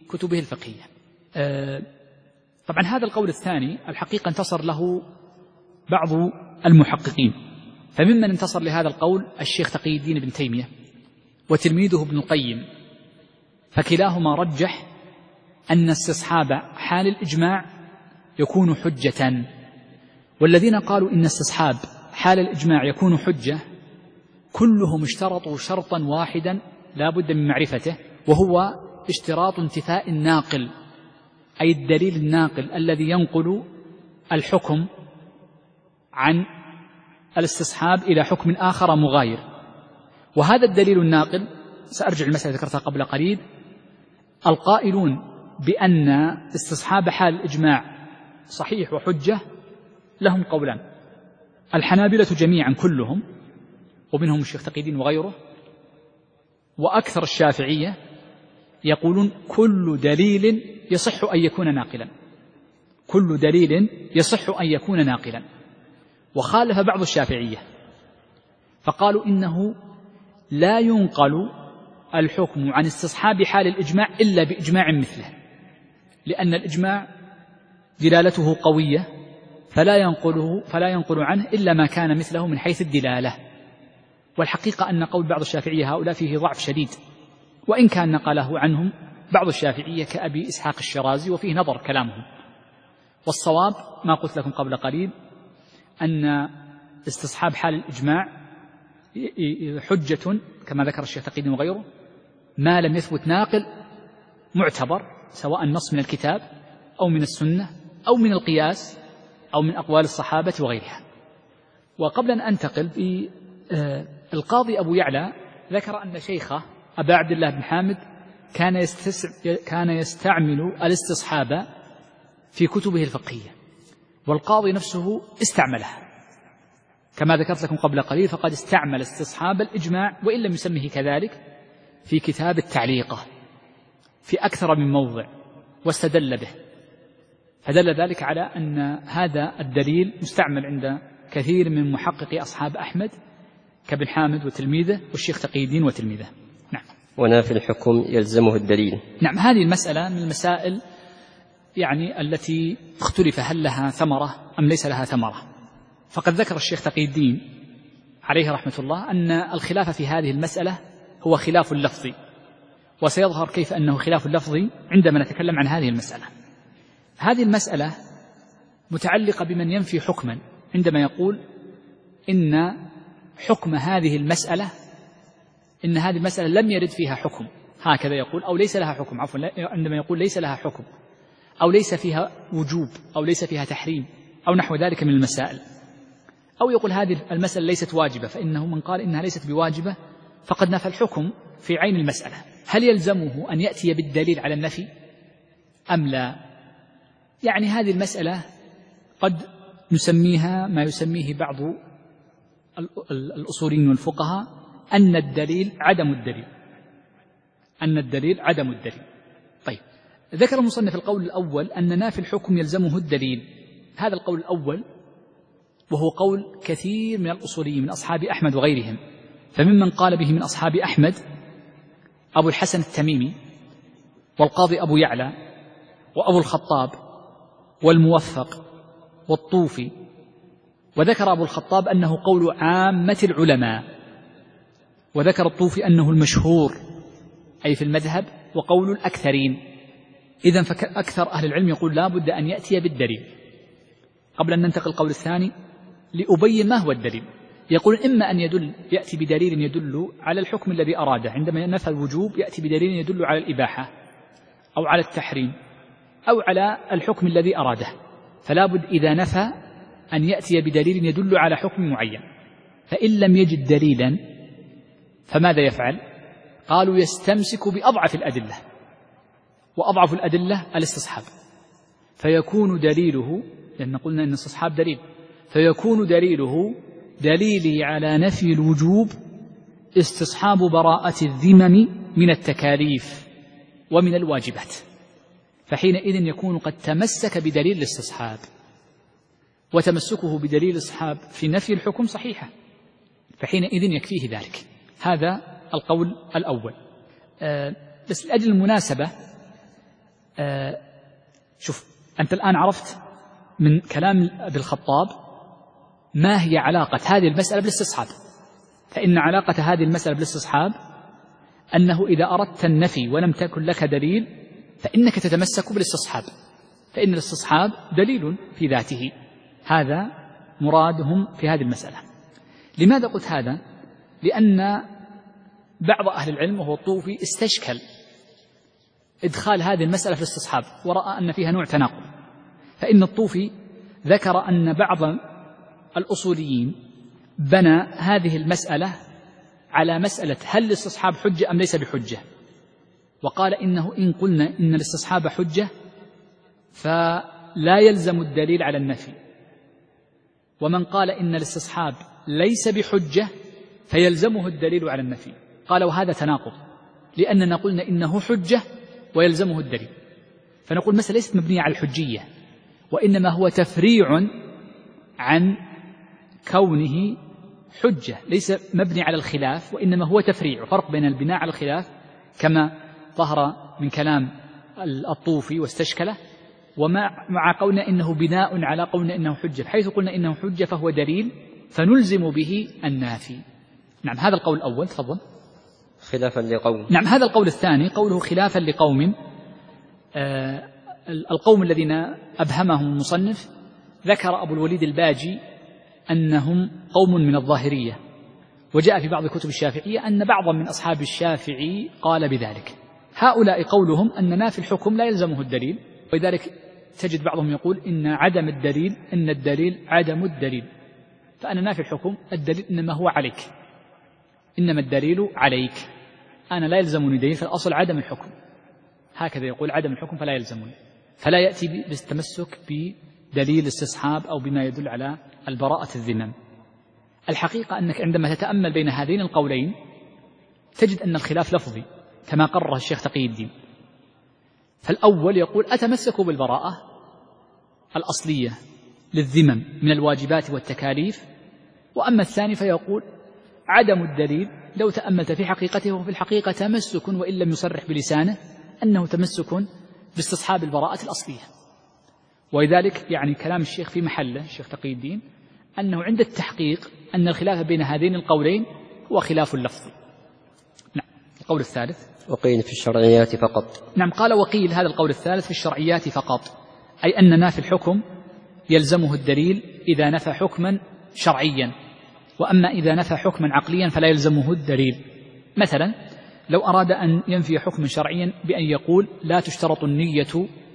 كتبه الفقهية. طبعا هذا القول الثاني الحقيقة انتصر له بعض المحققين، فممن انتصر لهذا القول الشيخ تقي الدين ابن تيمية وتلميذه ابن القيم، فكلاهما رجح أن استصحاب حال الإجماع يكون حجة. والذين قالوا إن استصحاب حال الإجماع يكون حجة كلهم اشترطوا شرطا واحدا لا بد من معرفته، وهو اشتراط انتفاء الناقل، أي الدليل الناقل الذي ينقل الحكم عن الاستصحاب إلى حكم آخر مغاير. وهذا الدليل الناقل سأرجع المسألة ذكرتها قبل قليل، القائلون بأن استصحاب حال الإجماع صحيح وحجة لهم قولان، الحنابلة جميعا كلهم ومنهم الشيخ تقي الدين وغيره، وأكثر الشافعية يقولون كل دليل يصح أن يكون ناقلا، كل دليل يصح أن يكون ناقلا. وخالف بعض الشافعية فقالوا إنه لا ينقل الحكم عن استصحاب حال الإجماع إلا بإجماع مثله، لأن الإجماع دلالته قوية فلا ينقله فلا ينقل عنه إلا ما كان مثله من حيث الدلالة. والحقيقة أن قول بعض الشافعية هؤلاء فيه ضعف شديد، وإن كان نقله عنهم بعض الشافعية كأبي إسحاق الشرازي وفيه نظر كلامهم. والصواب ما قلت لكم قبل قليل أن استصحاب حال الإجماع حجة كما ذكر الشيخ تقي الدين وغيره ما لم يثبت ناقل معتبر، سواء نص من الكتاب أو من السنة أو من القياس أو من أقوال الصحابة وغيرها. وقبل أن أنتقل القاضي أبو يعلى ذكر أن شيخه أبا عبد الله بن حامد كان, كان يستعمل الاستصحاب في كتبه الفقهية، والقاضي نفسه استعملها كما ذكرت لكم قبل قليل، فقد استعمل استصحاب الإجماع وإن لم يسميه كذلك في كتاب التعليقة في أكثر من موضع واستدل به، فدل ذلك على أن هذا الدليل مستعمل عند كثير من محققي أصحاب أحمد كابن حامد وتلميذه والشيخ تقي الدين وتلميذه. نعم. ونافي الحكم يلزمه الدليل. نعم، هذه المسألة من المسائل يعني التي اختلف هل لها ثمرة أم ليس لها ثمرة. فقد ذكر الشيخ تقي الدين عليه رحمة الله أن الخلاف في هذه المسألة هو خلاف لفظي، وسيظهر كيف أنه خلاف لفظي عندما نتكلم عن هذه المسألة. هذه المسألة متعلقة بمن ينفي حكما عندما يقول إن حكم هذه المسألة إن هذه المسألة لم يرد فيها حكم، هكذا يقول، أو ليس لها حكم، عفوا عندما يقول ليس لها حكم أو ليس فيها وجوب أو ليس فيها تحريم أو نحو ذلك من المسائل، أو يقول هذه المسألة ليست واجبة، فإنه من قال إنها ليست بواجبة فقد نفى الحكم في عين المسألة. هل يلزمه أن يأتي بالدليل على النفي أم لا؟ يعني هذه المسألة قد نسميها ما يسميه بعض الأصوليين والفقهاء أن الدليل عدم الدليل أن الدليل عدم الدليل. طيب، ذكر المصنف القول الأول أن نافي الحكم يلزمه الدليل. هذا القول الأول وهو قول كثير من الأصوليين من أصحاب أحمد وغيرهم، فممن قال به من أصحاب أحمد أبو الحسن التميمي والقاضي أبو يعلى وأبو الخطاب والموفق والطوفي. وذكر أبو الخطاب أنه قول عامة العلماء، وذكر الطوفي أنه المشهور أي في المذهب وقول الأكثرين. إذن فأكثر أهل العلم يقول لا بد أن يأتي بالدليل. قبل أن ننتقل القول الثاني لأبين ما هو الدليل، يقول إما أن يدل يأتي بدليل يدل على الحكم الذي أراده، عندما نفى الوجوب يأتي بدليل يدل على الإباحة أو على التحريم أو على الحكم الذي أراده، فلا بد إذا نفى أن يأتي بدليل يدل على حكم معين. فإن لم يجد دليلا فماذا يفعل؟ قالوا يستمسك بأضعف الأدلة، وأضعف الأدلة الاستصحاب، فيكون دليله، لأن قلنا أن الاستصحاب دليل، فيكون دليله دليلي على نفي الوجوب استصحاب براءة الذمم من التكاليف ومن الواجبات، فحينئذ يكون قد تمسك بدليل الاستصحاب، وتمسكه بدليل الاستصحاب في نفي الحكم صحيحة، فحينئذ يكفيه ذلك. هذا القول الأول. أه بس لأجل المناسبة آه شوف أنت الآن عرفت من كلام ابن الخطاب ما هي علاقة هذه المسألة بالاستصحاب. فإن علاقة هذه المسألة بالاستصحاب أنه إذا أردت النفي ولم تكن لك دليل فإنك تتمسك بالاستصحاب، فإن الاستصحاب دليل في ذاته. هذا مرادهم في هذه المسألة. لماذا قلت هذا؟ لأن بعض أهل العلم وهو الطوفي استشكل إدخال هذه المسألة في الاستصحاب ورأى أن فيها نوع تناقض. فإن الطوفي ذكر أن بعض الأصوليين بنى هذه المسألة على مسألة هل الاستصحاب حجة أم ليس بحجة، وقال إنه إن قلنا إن الاستصحاب حجة فلا يلزم الدليل على النفي، ومن قال إن الاستصحاب ليس بحجة فيلزمه الدليل على النفي. قال وهذا تناقض، لأننا قلنا إنه حجة ويلزمه الدليل. فنقول مسألة ليست مبنية على الحجية، وإنما هو تفريع عن كونه حجة، ليس مبني على الخلاف، وإنما هو تفريع. فرق بين البناء على الخلاف كما ظهر من كلام الطوفي واستشكله، ومع قولنا إنه بناء على قولنا إنه حجة، حيث قلنا إنه حجة فهو دليل فنلزم به النافي. نعم، هذا القول الأول. تفضل. خلافا لقوم. نعم، هذا القول الثاني قوله خلافا لقوم. آه القوم الذين أبهمهم المصنف ذكر أبو الوليد الباجي أنهم قوم من الظاهرية، وجاء في بعض كتب الشافعية أن بعضا من أصحاب الشافعي قال بذلك. هؤلاء قولهم أن نافي الحكم لا يلزمه الدليل، ولذلك تجد بعضهم يقول إن عدم الدليل إن الدليل عدم الدليل، فأنا نافي الحكم الدليل إنما هو عليك، إنما الدليل عليك، أنا لا يلزمني دليل، فالأصل عدم الحكم. هكذا يقول عدم الحكم فلا يلزمني، فلا يأتي بالتمسك بدليل استصحاب أو بما يدل على البراءة الذمم. الحقيقة أنك عندما تتأمل بين هذين القولين تجد أن الخلاف لفظي كما قرره الشيخ تقي الدين. فالأول يقول أتمسك بالبراءة الأصلية للذمم من الواجبات والتكاليف، وأما الثاني فيقول عدم الدليل لو تأملت في حقيقته وفي الحقيقة تمسك وإن لم يصرح بلسانه أنه تمسك باستصحاب البراءة الأصلية. ولذلك يعني كلام الشيخ في محله الشيخ تقي الدين أنه عند التحقيق أن الخلاف بين هذين القولين هو خلاف اللفظ. نعم. القول الثالث وقيل في الشرعيات فقط. نعم، قال وقيل هذا القول الثالث في الشرعيات فقط، أي أن نافي الحكم يلزمه الدليل إذا نفى حكما شرعيا، وأما إذا نفى حكما عقليا فلا يلزمه الدليل. مثلا لو أراد أن ينفي حكما شرعيا بأن يقول لا تشترط النية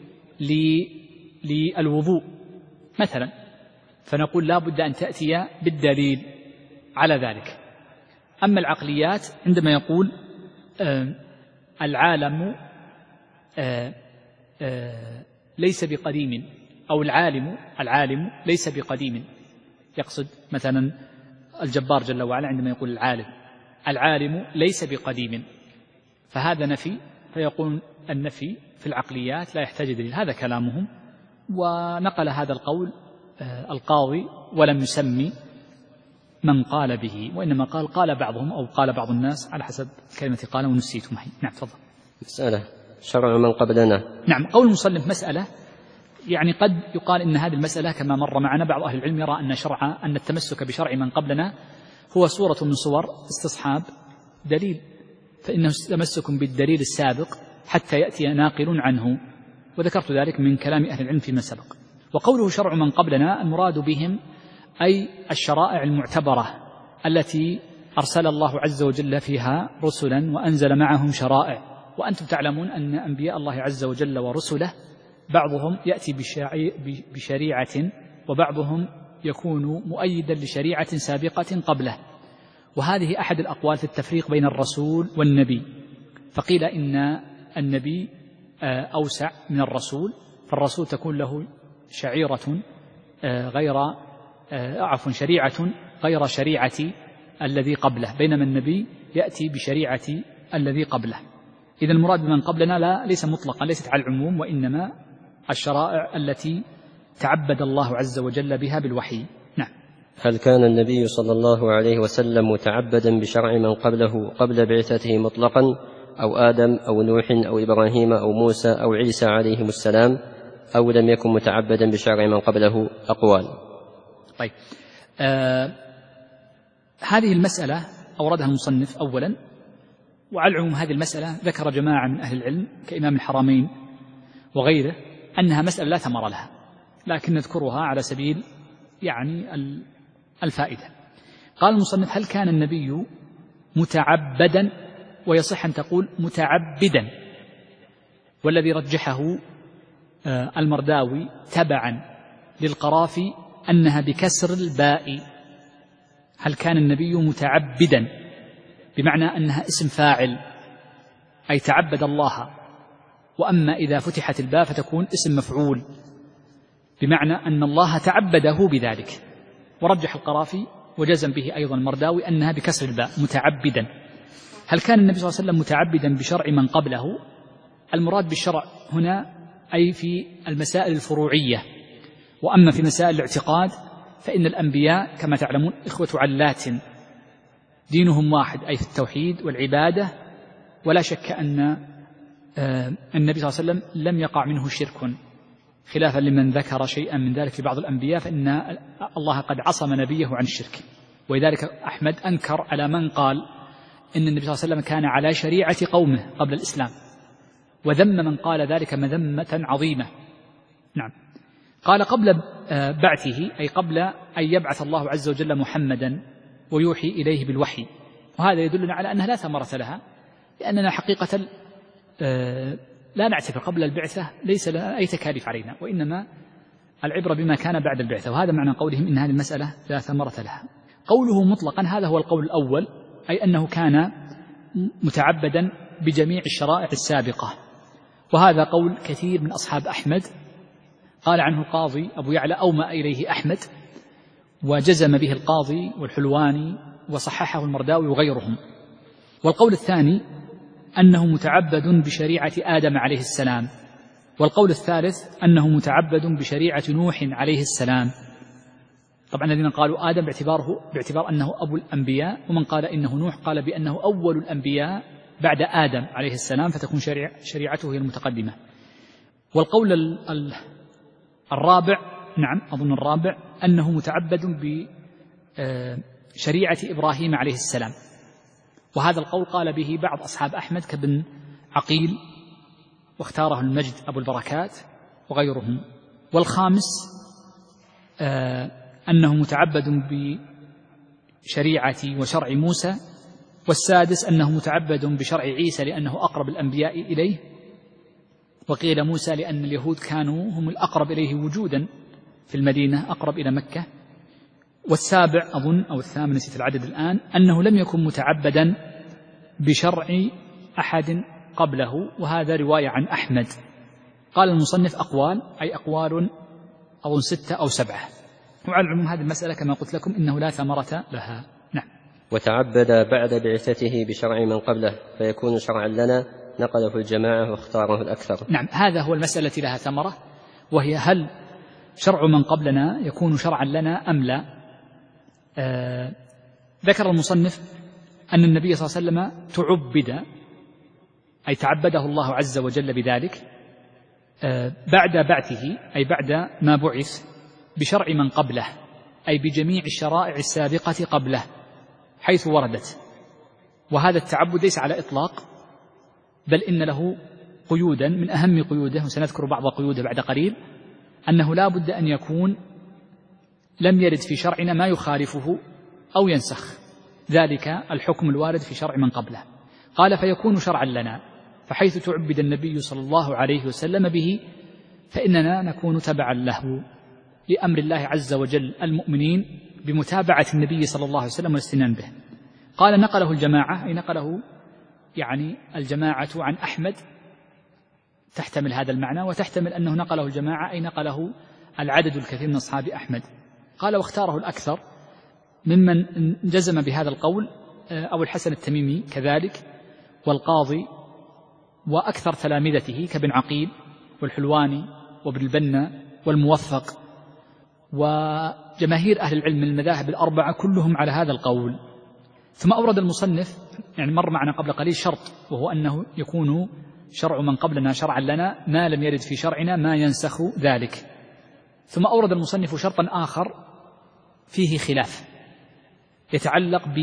للوضوء مثلا، فنقول لا بد أن تأتي بالدليل على ذلك. أما العقليات عندما يقول آه العالم آه آه ليس بقديم، أو العالم العالم ليس بقديم، يقصد مثلا الجبار جل وعلا عندما يقول العالم العالم ليس بقديم، فهذا نفي، فيقول النفي في العقليات لا يحتاج دليل. هذا كلامهم، ونقل هذا القول القاضي ولم يسمي من قال به، وإنما قال قال بعضهم أو قال بعض الناس على حسب كلمة قال ونسيت معي. نعم تفضل. مسألة شرع من قبلنا. نعم، قول المصنف مسألة، يعني قد يقال إن هذه المسألة كما مر معنا بعض أهل العلم يرى أن شرع أن التمسك بشرع من قبلنا هو صورة من صور استصحاب دليل، فإنه تمسك بالدليل السابق حتى يأتي ناقل عنه، وذكرت ذلك من كلام أهل العلم فيما سبق. وقوله شرع من قبلنا المراد بهم أي الشرائع المعتبرة التي أرسل الله عز وجل فيها رسلا وأنزل معهم شرائع. وأنتم تعلمون أن أنبياء الله عز وجل ورسله بعضهم يأتي بشريعة وبعضهم يكون مؤيدا لشريعة سابقة قبله، وهذه أحد الأقوال في التفريق بين الرسول والنبي. فقيل إن النبي أوسع من الرسول، فالرسول تكون له شعيرة غير عفوا شريعة غير شريعة الذي قبله، بينما النبي يأتي بشريعة الذي قبله. إذا المراد بمن قبلنا لا ليس مطلقا، ليست على العموم، وإنما الشرائع التي تعبد الله عز وجل بها بالوحي. نعم. هل كان النبي صلى الله عليه وسلم متعبدا بشرع من قبله قبل بعثته مطلقا، أو آدم أو نوح أو إبراهيم أو موسى أو عيسى عليهم السلام، أو لم يكن متعبدا بشرع من قبله؟ أقوال. طيب، آه هذه المسألة أوردها المصنف أولا، وعلى العموم هذه المسألة ذكر جماعة من أهل العلم كإمام الحرمين وغيره أنها مسألة لا ثمر لها، لكن نذكرها على سبيل يعني الفائدة. قال المصنف: هل كان النبي متعبدا؟ ويصح أن تقول متعبدا، والذي رجحه المرداوي تبعا للقرافي أنها بكسر الباء. هل كان النبي متعبدا بمعنى أنها اسم فاعل، أي تعبد الله، وأما إذا فتحت الباء فتكون اسم مفعول بمعنى أن الله تعبده بذلك. ورجح القرافي وجزم به أيضا المرداوي أنها بكسر الباء متعبدا. هل كان النبي صلى الله عليه وسلم متعبدا بشرع من قبله؟ المراد بالشرع هنا أي في المسائل الفروعية، وأما في مسائل الاعتقاد فإن الأنبياء كما تعلمون إخوة علات، دينهم واحد أي في التوحيد والعبادة، ولا شك أن النبي صلى الله عليه وسلم لم يقع منه شرك، خلافا لمن ذكر شيئا من ذلك في بعض الأنبياء، فإن الله قد عصم نبيه عن الشرك. ولذلك أحمد أنكر على من قال إن النبي صلى الله عليه وسلم كان على شريعة قومه قبل الإسلام، وذم من قال ذلك مذمة عظيمة. نعم. قال قبل بعثه أي قبل أن يبعث الله عز وجل محمدا ويوحي إليه بالوحي، وهذا يدلنا على أنها لا ثمرة لها، لأننا حقيقة لا نعتبر قبل البعثة ليس لنا أي تكاليف علينا، وإنما العبرة بما كان بعد البعثة، وهذا معنى قولهم إن هذه المسألة لا ثمرة لها. قوله مطلقا هذا هو القول الأول، أي أنه كان متعبدا بجميع الشرائع السابقة، وهذا قول كثير من أصحاب أحمد، قال عنه القاضي أبو يعلى أومأ إليه أحمد، وجزم به القاضي والحلواني، وصححه المرداوي وغيرهم. والقول الثاني أنه متعبد بشريعة آدم عليه السلام، والقول الثالث أنه متعبد بشريعة نوح عليه السلام. طبعا الذين قالوا آدم باعتباره باعتبار أنه أبو الأنبياء، ومن قال إنه نوح قال بأنه أول الأنبياء بعد آدم عليه السلام، فتكون شريع شريعته هي المتقدمة. والقول الرابع، نعم أظن الرابع، أنه متعبد بشريعة إبراهيم عليه السلام، وهذا القول قال به بعض أصحاب أحمد كابن عقيل، واختاره المجد أبو البركات وغيرهم. والخامس أنه متعبد بشريعة وشرع موسى. والسادس أنه متعبد بشرع عيسى لأنه أقرب الأنبياء إليه، وقيل موسى لأن اليهود كانوا هم الأقرب إليه وجودا في المدينة، أقرب إلى مكة. والسابع أظن أو الثامن نسيت العدد الآن، أنه لم يكن متعبدا بشرع أحد قبله، وهذا رواية عن أحمد. قال المصنف أقوال، أي أقوال أظن ستة أو سبعة، وعلى العموم هذه المسألة كما قلت لكم إنه لا ثمرة لها. نعم. وتعبد بعد بعثته بشرع من قبله فيكون شرعا لنا، نقله الجماعة واختاره الأكثر. نعم، هذا هو المسألة التي لها ثمرة، وهي هل شرع من قبلنا يكون شرعا لنا أم لا؟ آه ذكر المصنف أن النبي صلى الله عليه وسلم تعبد، أي تعبده الله عز وجل بذلك آه بعد بعثه، أي بعد ما بعث، بشرع من قبله، أي بجميع الشرائع السابقة قبله حيث وردت. وهذا التعبد ليس على إطلاق، بل إن له قيودا، من أهم قيوده وسنذكر بعض قيوده بعد قليل، أنه لا بد أن يكون لم يرد في شرعنا ما يخالفه أو ينسخ ذلك الحكم الوارد في شرع من قبله. قال فيكون شرعا لنا، فحيث تعبد النبي صلى الله عليه وسلم به فإننا نكون تبعا له لأمر الله عز وجل المؤمنين بمتابعة النبي صلى الله عليه وسلم والاستنان به. قال نقله الجماعة، أي نقله يعني الجماعة عن أحمد، تحتمل هذا المعنى، وتحتمل أنه نقله الجماعة أي نقله العدد الكثير من أصحاب أحمد. قال واختاره الأكثر ممن جزم بهذا القول أبو الحسن التميمي كذلك، والقاضي، وأكثر تلامذته كابن عقيل والحلواني وابن البنا والموفق، وجماهير أهل العلم من المذاهب الأربعة كلهم على هذا القول. ثم أورد المصنف يعني مر معنا قبل قليل شرط، وهو أنه يكون شرع من قبلنا شرعا لنا ما لم يرد في شرعنا ما ينسخ ذلك. ثم أورد المصنف شرطا آخر فيه خلاف يتعلق ب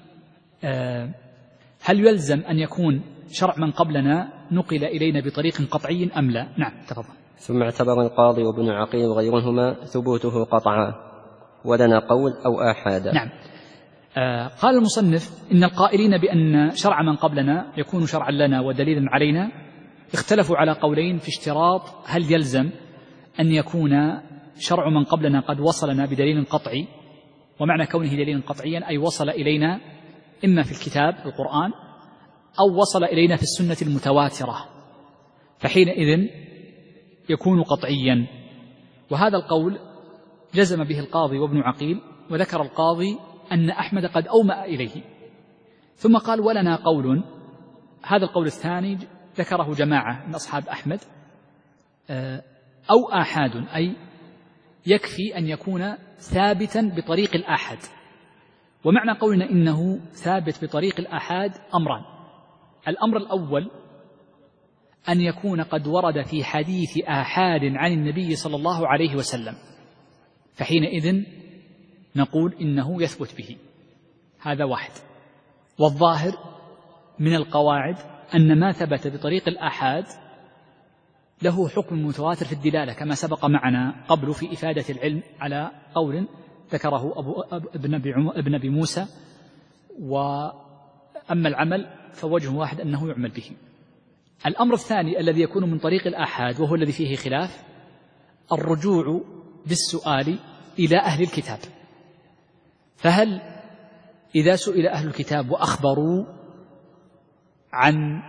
هل يلزم أن يكون شرع من قبلنا نقل إلينا بطريق قطعي أم لا. نعم تفضل. ثم اعتبر القاضي وابن عقيل وغيرهما ثبوته قطعا ولنا قول أو آحادا. نعم. آه قال المصنف إن القائلين بأن شرع من قبلنا يكون شرعا لنا ودليلا علينا اختلفوا على قولين في اشتراط هل يلزم أن يكون شرع من قبلنا قد وصلنا بدليل قطعي، ومعنى كونه دليلا قطعيا أي وصل إلينا إما في الكتاب القرآن أو وصل إلينا في السنة المتواترة، فحينئذ يكون قطعيا. وهذا القول جزم به القاضي وابن عقيل، وذكر القاضي أن أحمد قد أومأ إليه، ثم قال ولنا قول. هذا القول الثاني ذكره جماعة من أصحاب أحمد، أو آحاد، أي يكفي أن يكون ثابتا بطريق الآحاد. ومعنى قولنا إنه ثابت بطريق الآحاد أمران: الأمر الأول أن يكون قد ورد في حديث آحاد عن النبي صلى الله عليه وسلم، فحينئذ نقول إنه يثبت به. هذا واحد. والظاهر من القواعد أن ما ثبت بطريق الآحاد له حكم متواتر في الدلالة، كما سبق معنا قبل في إفادة العلم على قول ذكره أبو ابن أبي موسى. وأما العمل فوجه واحد أنه يعمل به. الأمر الثاني الذي يكون من طريق الآحاد وهو الذي فيه خلاف: الرجوع بالسؤال إلى أهل الكتاب. فهل إذا سئل أهل الكتاب وأخبروا عن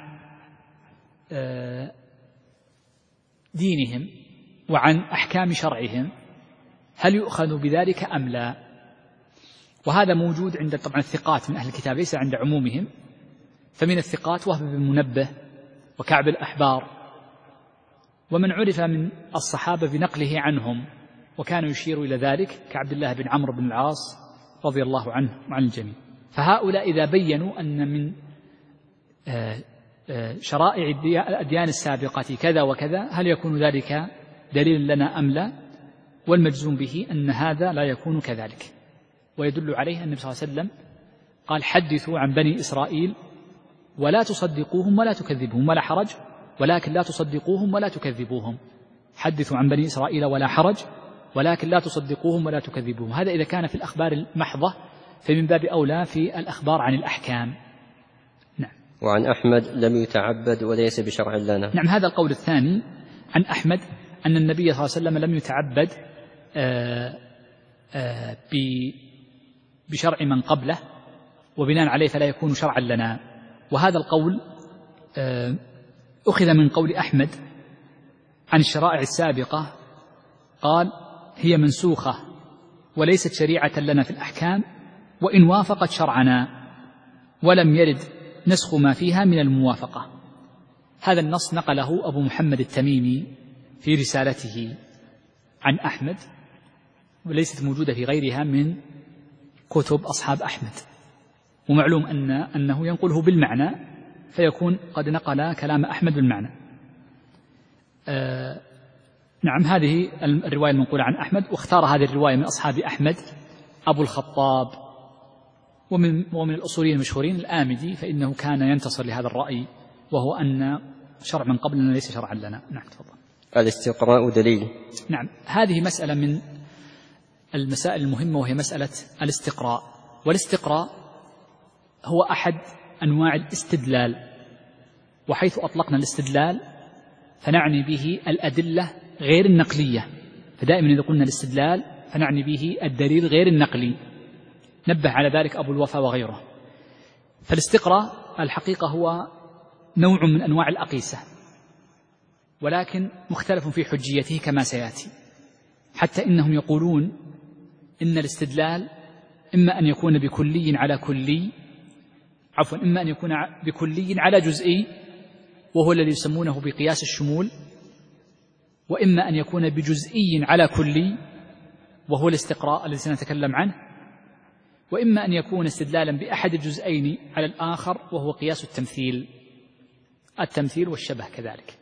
دينهم وعن أحكام شرعهم هل يؤخذ بذلك أم لا؟ وهذا موجود عند طبعا الثقات من أهل الكتاب، ليس عند عمومهم. فمن الثقات وهب بن منبه وكعب الأحبار ومن عرف من الصحابة بنقله عنهم، وكان يشير إلى ذلك كعبد الله بن عمرو بن العاص رضي الله عنه وعن الجميع. فهؤلاء إذا بينوا أن من شرائع الأديان السابقة كذا وكذا هل يكون ذلك دليل لنا أم لا؟ والمجزوم به أن هذا لا يكون كذلك. ويدل عليه أن النبي صلى الله عليه وسلم قال: حدثوا عن بني إسرائيل ولا تصدقوهم ولا تكذبوهم ولا حرج، ولكن لا تصدقوهم ولا تكذبوهم. حدثوا عن بني إسرائيل ولا حرج ولكن لا تصدقوهم ولا تكذبوهم. هذا إذا كان في الأخبار المحضة، فمن باب أولى في الأخبار عن الأحكام. نعم. وعن أحمد لم يتعبد وليس بشرع لنا. نعم. هذا القول الثاني عن أحمد أن النبي صلى الله عليه وسلم لم يتعبد آآ آآ بشرع من قبله، وبناء عليه فلا يكون شرعا لنا. وهذا القول أخذ من قول أحمد عن الشرائع السابقة، قال: هي منسوخة وليست شريعة لنا في الأحكام، وإن وافقت شرعنا ولم يرد نسخ ما فيها من الموافقة. هذا النص نقله أبو محمد التميمي في رسالته عن أحمد، وليست موجودة في غيرها من كتب أصحاب أحمد. ومعلوم أن أنه ينقله بالمعنى، فيكون قد نقل كلام أحمد بالمعنى. آه نعم. هذه الرواية المنقولة عن أحمد، واختار هذه الرواية من أصحاب أحمد أبو الخطاب، ومن, ومن الأصوليين المشهورين الآمدي، فإنه كان ينتصر لهذا الرأي، وهو أن شرع من قبلنا ليس شرعا لنا. نعم تفضل. الاستقراء دليل. نعم. هذه مسألة من المسائل المهمة، وهي مسألة الاستقراء. والاستقراء هو أحد أنواع الاستدلال، وحيث أطلقنا الاستدلال فنعني به الأدلة غير النقلية. فدائما إذا قلنا الاستدلال فنعني به الدليل غير النقلي، نبه على ذلك أبو الوفا وغيره. فالاستقراء الحقيقة هو نوع من أنواع الأقيسة، ولكن مختلف في حجيته كما سيأتي، حتى إنهم يقولون إن الاستدلال إما أن يكون بكلي على كلي عفوا إما أن يكون بكلي على جزئي، وهو الذي يسمونه بقياس الشمول، وإما أن يكون بجزئي على كلي، وهو الاستقراء الذي سنتكلم عنه. وإما أن يكون استدلالا بأحد الجزئين على الآخر وهو قياس التمثيل التمثيل والشبه كذلك.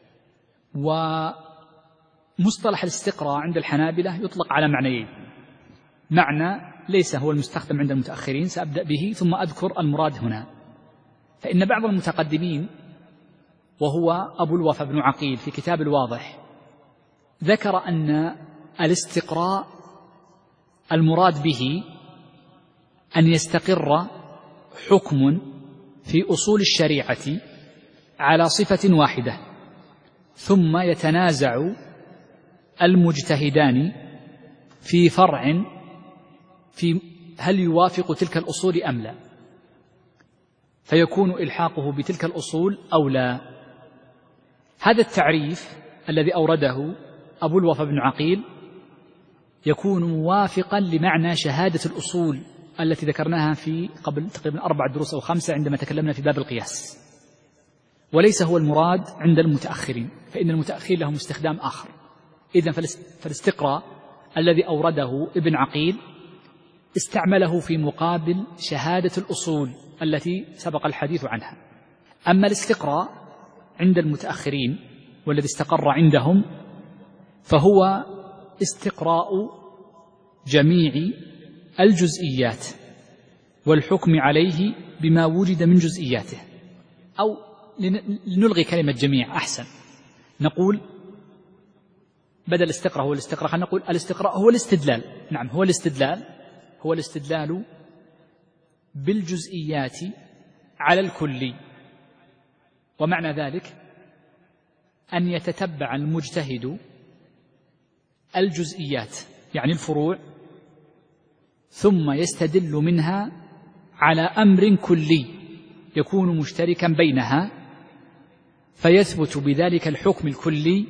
ومصطلح الاستقراء عند الحنابلة يطلق على معنيين: معنى ليس هو المستخدم عند المتأخرين سأبدأ به ثم أذكر المراد هنا. فإن بعض المتقدمين وهو أبو الوفا بن عقيل في كتاب الواضح ذكر أن الاستقراء المراد به أن يستقر حكم في أصول الشريعة على صفة واحدة ثم يتنازع المجتهدان في فرع في هل يوافق تلك الأصول أم لا، فيكون إلحاقه بتلك الأصول أو لا. هذا التعريف الذي أورده أبو الوفا بن عقيل يكون موافقا لمعنى شهادة الأصول التي ذكرناها في قبل تقريبا أربع دروس أو خمسة عندما تكلمنا في باب القياس، وليس هو المراد عند المتأخرين، فإن المتأخرين لهم استخدام آخر. إذن فالاستقراء الذي أورده ابن عقيل استعمله في مقابل شهادة الأصول التي سبق الحديث عنها. أما الاستقراء عند المتأخرين والذي استقر عندهم فهو استقراء جميع الجزئيات والحكم عليه بما وجد من جزئياته، أو لنلغي كلمة جميع أحسن، نقول بدل الاستقراء هو الاستقراء خلينا نقول الاستقراء هو الاستدلال. نعم، هو الاستدلال هو الاستدلال بالجزئيات على الكلي. ومعنى ذلك أن يتتبع المجتهد الجزئيات يعني الفروع ثم يستدل منها على أمر كلي يكون مشتركا بينها، فيثبت بذلك الحكم الكلي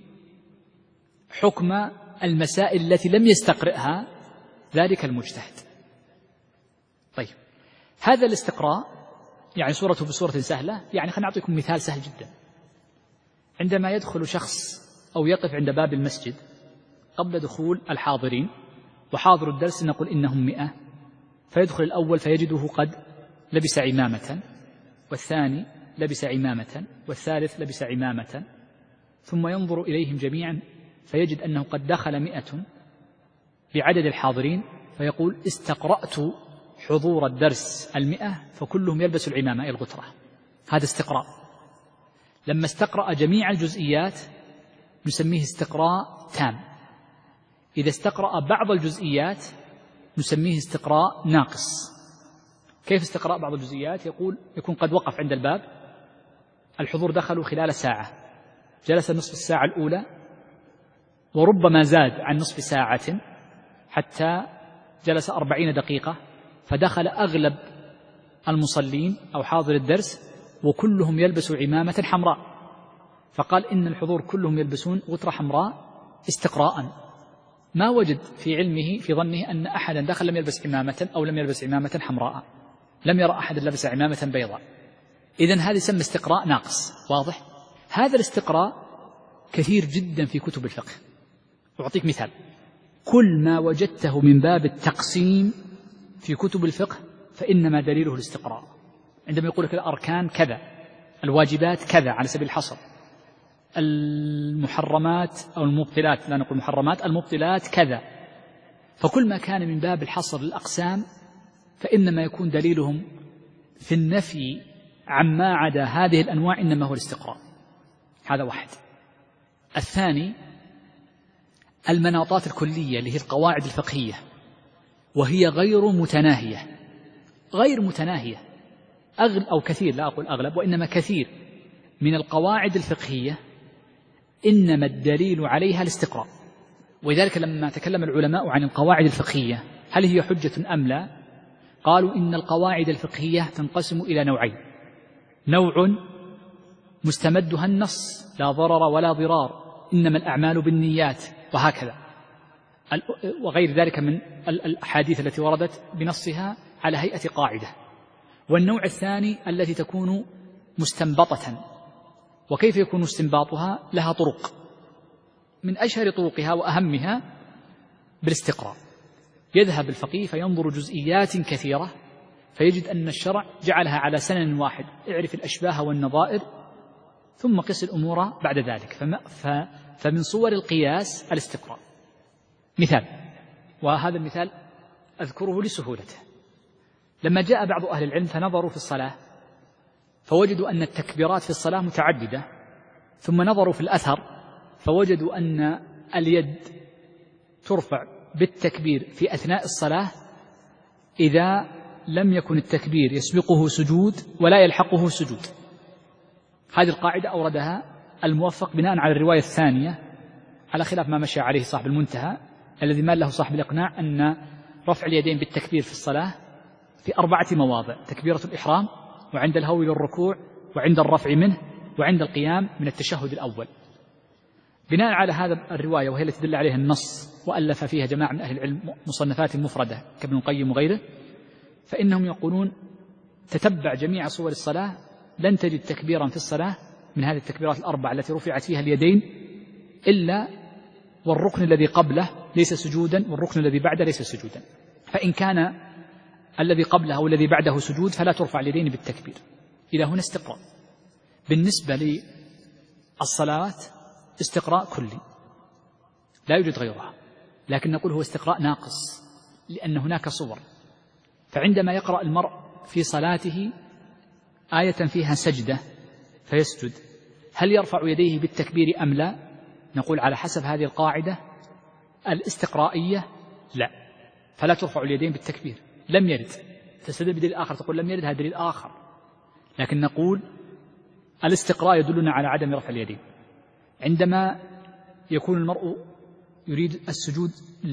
حكم المسائل التي لم يستقرئها ذلك المجتهد. طيب، هذا الاستقراء يعني صورته بصورة سهلة. يعني خلينا نعطيكم مثال سهل جدا. عندما يدخل شخص أو يقف عند باب المسجد قبل دخول الحاضرين، وحاضر الدرس نقول إنهم مئة، فيدخل الأول فيجده قد لبس عمامة، والثاني لبس عمامة، والثالث لبس عمامة، ثم ينظر إليهم جميعا فيجد أنه قد دخل مئة بعدد الحاضرين، فيقول استقرأت حضور الدرس المئة فكلهم يلبس العمامة الغترة. هذا استقراء. لما استقرأ جميع الجزئيات نسميه استقراء تام. إذا استقرأ بعض الجزئيات نسميه استقراء ناقص. كيف استقراء بعض الجزئيات؟ يقول يكون قد وقف عند الباب، الحضور دخلوا خلال ساعة، جلس نصف الساعة الأولى وربما زاد عن نصف ساعة حتى جلس أربعين دقيقة، فدخل أغلب المصلين أو حاضر الدرس وكلهم يلبسوا عمامة حمراء، فقال إن الحضور كلهم يلبسون غترة حمراء استقراء. ما وجد في علمه في ظنه أن أحدا دخل لم يلبس عمامة أو لم يلبس عمامة حمراء، لم يرى أحد لبس عمامة بيضاء. إذن هذا يسمى استقراء ناقص. واضح؟ هذا الاستقراء كثير جدا في كتب الفقه. أعطيك مثال: كل ما وجدته من باب التقسيم في كتب الفقه فإنما دليله الاستقراء. عندما يقول لك الأركان كذا، الواجبات كذا على سبيل الحصر، المحرمات أو المبطلات، لا نقول محرمات، المبطلات كذا، فكل ما كان من باب الحصر للأقسام فإنما يكون دليلهم في النفي عما عدا هذه الأنواع إنما هو الاستقراء. هذا واحد. الثاني المناطات الكلية اللي هي القواعد الفقهية، وهي غير متناهية غير متناهية أغلب أو كثير، لا أقول أغلب وإنما كثير من القواعد الفقهية إنما الدليل عليها الاستقراء. ولذلك لما تكلم العلماء عن القواعد الفقهية هل هي حجة أم لا، قالوا إن القواعد الفقهية تنقسم إلى نوعين: نوع مستمدها النص لا ضرر ولا ضرار، إنما الأعمال بالنيات، وهكذا، وغير ذلك من الأحاديث التي وردت بنصها على هيئة قاعدة. والنوع الثاني التي تكون مستنبطة. وكيف يكون استنباطها؟ لها طرق، من أشهر طرقها وأهمها بالاستقراء. يذهب الفقيه فينظر جزئيات كثيرة فيجد أن الشرع جعلها على سنن واحد، اعرف الأشباه والنظائر ثم قس الأمور بعد ذلك. فمن صور القياس الاستقراء. مثال، وهذا المثال أذكره لسهولته، لما جاء بعض أهل العلم فنظروا في الصلاة فوجدوا أن التكبيرات في الصلاة متعددة، ثم نظروا في الأثر فوجدوا أن اليد ترفع بالتكبير في أثناء الصلاة إذا لم يكن التكبير يسبقه سجود ولا يلحقه سجود. هذه القاعدة أوردها الموفق بناء على الرواية الثانية، على خلاف ما مشى عليه صاحب المنتهى الذي مال له صاحب الإقناع، أن رفع اليدين بالتكبير في الصلاة في أربعة مواضع: تكبيرة الإحرام، وعند الهوي للركوع، وعند الرفع منه، وعند القيام من التشهد الأول. بناء على هذا الرواية وهي التي دل عليها النص وألف فيها جماعة من أهل العلم مصنفات مفردة كابن القيم وغيره، فإنهم يقولون تتبع جميع صور الصلاة لن تجد تكبيرا في الصلاة من هذه التكبيرات الأربعة التي رفعت فيها اليدين إلا والركن الذي قبله ليس سجودا والركن الذي بعده ليس سجودا، فإن كان الذي قبله أو الذي بعده سجود فلا ترفع اليدين بالتكبير. إلى هنا استقراء. بالنسبة للصلوات استقراء كلي لا يوجد غيرها، لكن نقول هو استقراء ناقص لأن هناك صور. فعندما يقرأ المرء في صلاته آية فيها سجدة فيسجد، هل يرفع يديه بالتكبير أم لا؟ نقول على حسب هذه القاعدة الاستقرائية لا، فلا ترفع اليدين بالتكبير، لم يرد. تستدل بدليل آخر تقول لم يرد، هذا دليل آخر، لكن نقول الاستقراء يدلنا على عدم رفع اليدين. عندما يكون المرء يريد السجود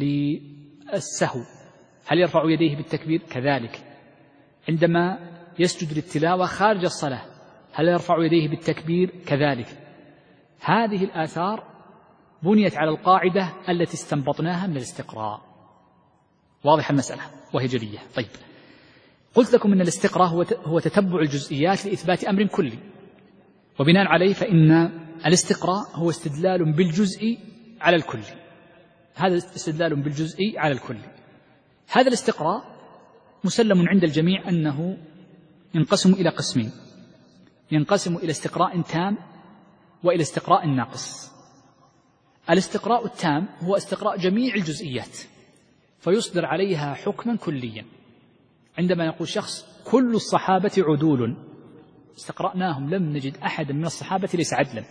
للسهو هل يرفع يديه بالتكبير؟ كذلك. عندما يسجد للتلاوة خارج الصلاة هل يرفع يديه بالتكبير؟ كذلك. هذه الآثار بنيت على القاعدة التي استنبطناها من الاستقراء. واضح المسألة وهي جلية. طيب، قلت لكم أن الاستقراء هو تتبع الجزئيات لإثبات أمر كلي، وبناء عليه فإن الاستقراء هو استدلال بالجزء على الكل. هذا استدلال بالجزء على الكل. هذا الاستقراء مسلم عند الجميع أنه ينقسم إلى قسمين: ينقسم إلى استقراء تام وإلى استقراء ناقص. الاستقراء التام هو استقراء جميع الجزئيات فيصدر عليها حكما كليا. عندما يقول شخص كل الصحابة عدول، استقرأناهم لم نجد أحدا من الصحابة ليس عدلا.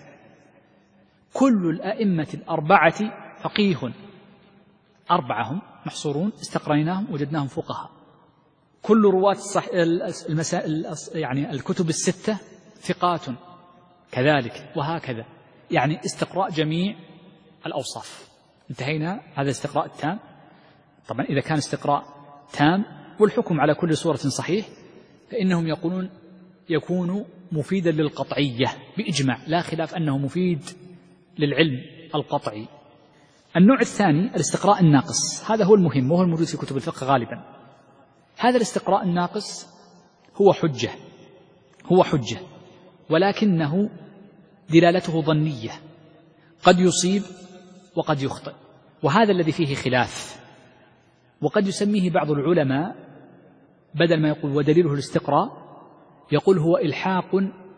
كل الأئمة الأربعة فقيه، أربعهم محصورون استقرأناهم وجدناهم فقهاء. كل رواة الصح... المسائل يعني الكتب الستة ثقات كذلك، وهكذا. يعني استقراء جميع الأوصاف. انتهينا. هذا استقراء التام. طبعا إذا كان استقراء تام والحكم على كل صورة صحيح فإنهم يقولون يكون مفيدا للقطعية بإجماع، لا خلاف أنه مفيد للعلم القطعي. النوع الثاني الاستقراء الناقص، هذا هو المهم وهو الموجود في كتب الفقه غالبا. هذا الاستقراء الناقص هو حجة هو حجة ولكنه دلالته ظنية، قد يصيب وقد يخطئ، وهذا الذي فيه خلاف. وقد يسميه بعض العلماء بدل ما يقول ودليله الاستقراء يقول هو إلحاق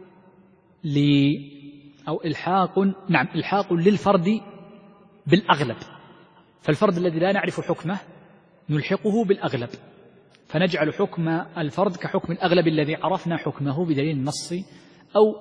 ل أو إلحاق نعم إلحاق للفرد بالأغلب. فالفرد الذي لا نعرف حكمه نلحقه بالأغلب، فنجعل حكم الفرد كحكم الأغلب الذي عرفنا حكمه بدليل النص أو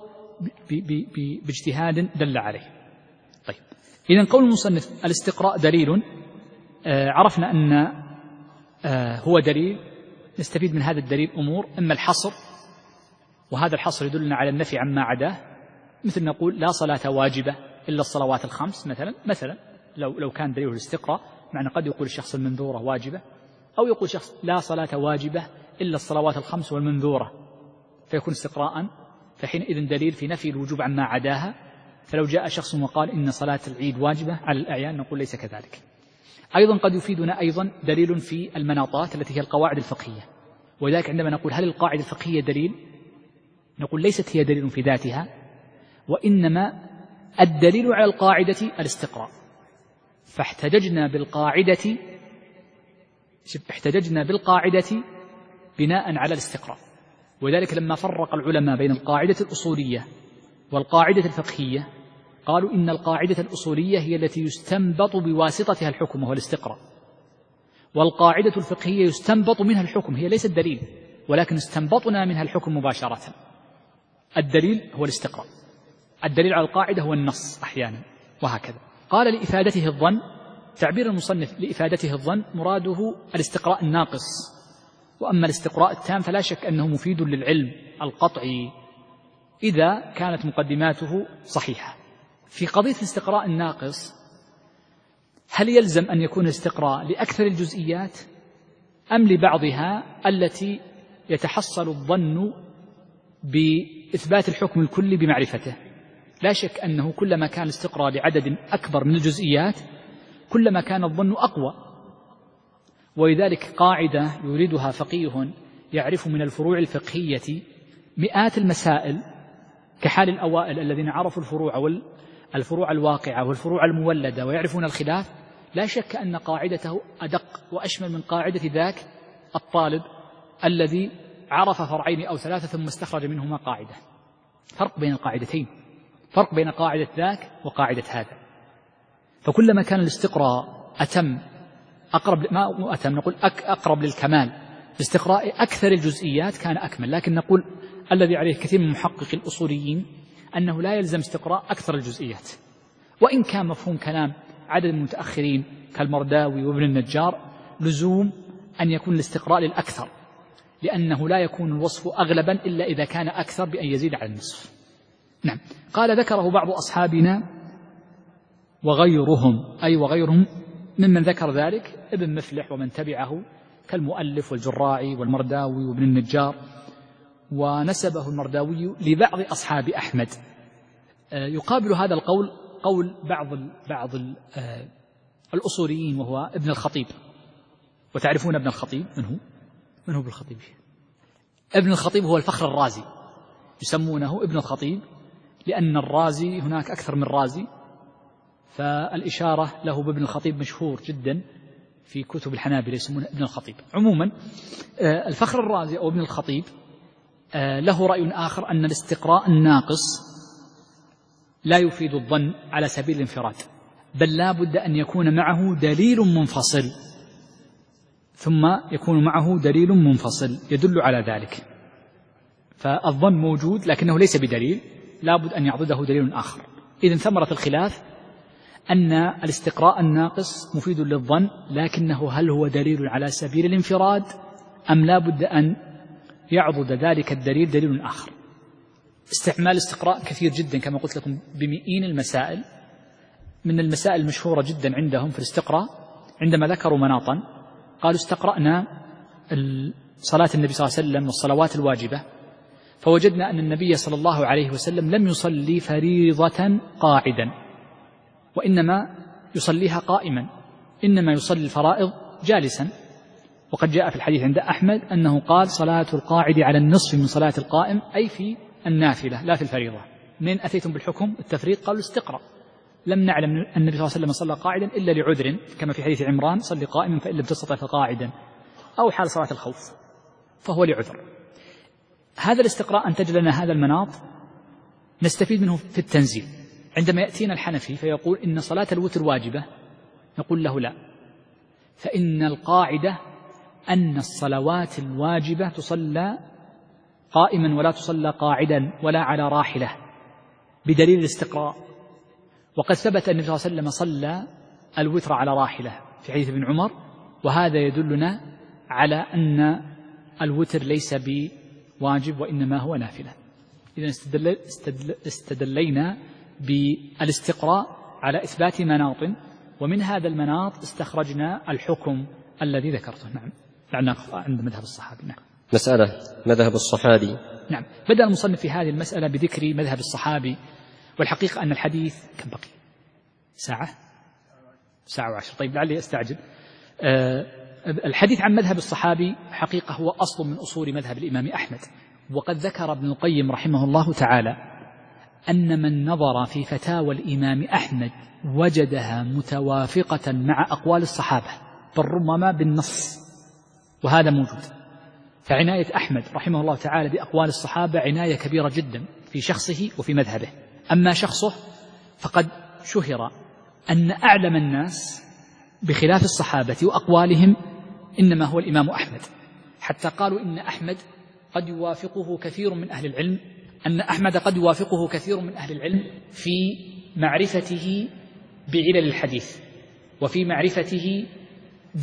باجتهاد دل عليه. طيب، إذن قول المصنف الاستقراء دليل، آه عرفنا أن آه هو دليل. نستفيد من هذا الدليل أمور: إما الحصر، وهذا الحصر يدلنا على النفي عما عداه، مثل نقول لا صلاة واجبة إلا الصلوات الخمس مثلا مثلا لو لو كان دليله الاستقراء، معنى قد يقول الشخص المنذورة واجبة، أو يقول شخص لا صلاة واجبة إلا الصلوات الخمس والمنذورة، فيكون استقراء، فحينئذ دليل في نفي الوجوب عما عداها. فلو جاء شخص وقال إن صلاة العيد واجبة على الأعيان نقول ليس كذلك. أيضا قد يفيدنا أيضا دليل في المناطات التي هي القواعد الفقهية، وذلك عندما نقول هل القاعدة الفقهية دليل، نقول ليست هي دليل في ذاتها، وإنما الدليل على القاعدة الاستقراء. فاحتججنا بالقاعدة احتججنا بالقاعدة بناء على الاستقراء. وذلك لما فرق العلماء بين القاعدة الأصولية والقاعدة الفقهية قالوا إن القاعدة الأصولية هي التي يستنبط بواسطتها الحكم وهو الاستقراء، والقاعدة الفقهية يستنبط منها الحكم، هي ليست دليل ولكن استنبطنا منها الحكم مباشرة. الدليل هو الاستقراء، الدليل على القاعدة هو النص أحيانا، وهكذا. قال لإفادته الظن، تعبير المصنف لإفادته الظن مراده الاستقراء الناقص، وأما الاستقراء التام فلا شك أنه مفيد للعلم القطعي إذا كانت مقدماته صحيحة. في قضية الاستقراء الناقص هل يلزم أن يكون الاستقراء لأكثر الجزئيات أم لبعضها التي يتحصل الظن بإثبات الحكم الكلي بمعرفته؟ لا شك أنه كلما كان الاستقراء لعدد أكبر من الجزئيات كلما كان الظن أقوى. ولذلك قاعدة يريدها فقيه يعرف من الفروع الفقهية مئات المسائل كحال الأوائل الذين عرفوا الفروع والفروع الواقعة والفروع المولدة ويعرفون الخلاف، لا شك أن قاعدته أدق وأشمل من قاعدة ذاك الطالب الذي عرف فرعين أو ثلاثة ثم استخرج منهما قاعدة. فرق بين القاعدتين، فرق بين قاعدة ذاك وقاعدة هذا. فكلما كان الاستقراء أتم أقرب، ما أتم نقول أقرب للكمال، باستقراء أكثر الجزئيات كان أكمل. لكن نقول الذي عليه كثير من محقق الأصوليين أنه لا يلزم استقراء أكثر الجزئيات، وإن كان مفهوم كلام عدد من المتأخرين كالمرداوي وابن النجار لزوم أن يكون الاستقراء للأكثر، لأنه لا يكون الوصف أغلبا إلا إذا كان أكثر بأن يزيد على النصف. نعم. قال ذكره بعض أصحابنا وغيرهم، أي وغيرهم ممن ذكر ذلك ابن مفلح ومن تبعه كالمؤلف والجراعي والمرداوي وابن النجار، ونسبه المرداوي لبعض أصحاب أحمد. يقابل هذا القول قول بعض بعض الأصوليين وهو ابن الخطيب. وتعرفون ابن الخطيب من هو؟ من هو ابن الخطيب؟ ابن الخطيب هو الفخر الرازي، يسمونه ابن الخطيب لأن الرازي هناك أكثر من رازي، فالإشارة له بابن الخطيب مشهور جدا في كتب الحنابلة يسمونه ابن الخطيب. عموما الفخر الرازي أو ابن الخطيب له رأي آخر أن الاستقراء الناقص لا يفيد الظن على سبيل الانفراد، بل لا بد أن يكون معه دليل منفصل، ثم يكون معه دليل منفصل يدل على ذلك. فالظن موجود لكنه ليس بدليل، لا بد أن يعضده دليل آخر. إذن ثمرة الخلاف أن الاستقراء الناقص مفيد للظن، لكنه هل هو دليل على سبيل الانفراد أم لا بد أن يعضد ذلك الدليل دليل آخر؟ استعمال الاستقراء كثير جدا كما قلت لكم بمئين المسائل. من المسائل المشهورة جدا عندهم في الاستقراء عندما ذكروا مناطا قالوا استقرأنا صلاة النبي صلى الله عليه وسلم والصلوات الواجبة، فوجدنا أن النبي صلى الله عليه وسلم لم يصلي فريضة قاعدا، وإنما يصليها قائما، إنما يصلي الفرائض جالسا. وقد جاء في الحديث عند أحمد أنه قال صلاة القاعد على النصف من صلاة القائم، أي في النافلة لا في الفريضة. من أتيتم بالحكم التفريق؟ قالوا استقرأ. لم نعلم أن النبي صلى الله عليه وسلم صلى قاعدا إلا لعذر، كما في حديث عمران صلي قائما فإن لم تستطع فقاعدا، أو حال صلاة الخوف فهو لعذر. هذا الاستقراء أنتج لنا هذا المناط نستفيد منه في التنزيل. عندما يأتينا الحنفي فيقول إن صلاة الوتر واجبة، نقول له لا، فإن القاعدة أن الصلوات الواجبة تصلى قائما ولا تصلى قاعدا ولا على راحلة بدليل الاستقراء. وقد ثبت أن النبي صلى الله عليه وسلم صلى الوتر على راحلة في حديث ابن عمر، وهذا يدلنا على أن الوتر ليس بواجب وإنما هو نافلة. إذن استدل استدل استدلينا بالاستقراء على إثبات مناط، ومن هذا المناط استخرجنا الحكم الذي ذكرته. نعم. لعلنا عند مذهب الصحابي. نعم. مسألة مذهب الصحابي. نعم. بدأ المصنف في هذه المسألة بذكر مذهب الصحابي، والحقيقة أن الحديث كم بقي؟ ساعة ساعة وعشر. طيب لعلي أستعجل. أه الحديث عن مذهب الصحابي حقيقة هو أصل من أصول مذهب الإمام أحمد. وقد ذكر ابن القيم رحمه الله تعالى أن من نظر في فتاوى الإمام أحمد وجدها متوافقة مع أقوال الصحابة، بل ربما بالنص وهذا موجود. فعناية أحمد رحمه الله تعالى بأقوال الصحابة عناية كبيرة جدا في شخصه وفي مذهبه. أما شخصه فقد شهر أن أعلم الناس بخلاف الصحابة وأقوالهم إنما هو الإمام أحمد، حتى قالوا إن أحمد قد يوافقه كثير من أهل العلم أن أحمد قد يوافقه كثير من أهل العلم في معرفته بعلل الحديث وفي معرفته ب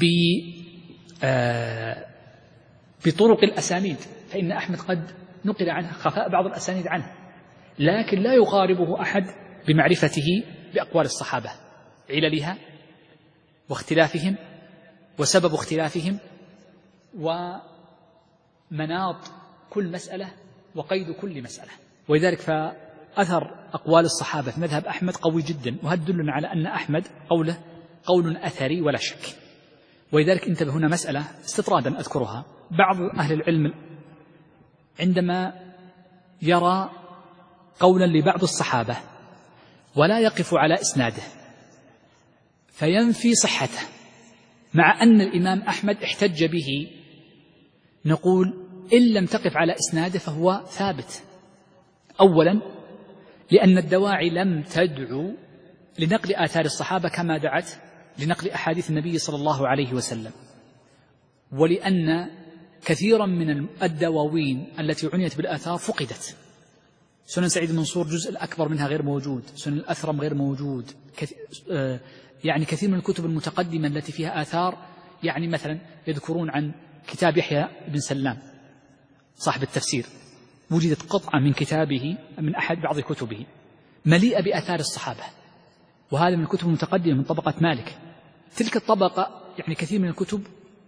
آه بطرق الأسانيد، فإن أحمد قد نقل عنه خفاء بعض الأسانيد عنه، لكن لا يقاربه أحد بمعرفته بأقوال الصحابة، عللها واختلافهم وسبب اختلافهم ومناط كل مسألة وقيد كل مسألة. ولذلك فأثر أقوال الصحابة في مذهب أحمد قوي جدا، وهذا يدلنا على أن أحمد قوله قول أثري ولا شك. ولذلك انتبه هنا مسألة استطرادا أذكرها. بعض أهل العلم عندما يرى قولا لبعض الصحابة ولا يقف على إسناده فينفي صحته، مع أن الإمام أحمد احتج به، نقول إن لم تقف على إسناده فهو ثابت. أولا لأن الدواعي لم تدعو لنقل آثار الصحابة كما دعت لنقل أحاديث النبي صلى الله عليه وسلم، ولأن كثيرا من الدواوين التي عنيت بالآثار فقدت. سنن سعيد المنصور جزء الأكبر منها غير موجود، سنن الأثرم غير موجود، يعني كثير من الكتب المتقدمة التي فيها آثار، يعني مثلا يذكرون عن كتاب يحيى بن سلام صاحب التفسير، وجدت قطعة من كتابه من أحد بعض كتبه مليئة بآثار الصحابة، وهذا من الكتب المتقدمة من طبقة مالك. تلك الطبقة يعني كثير من الكتب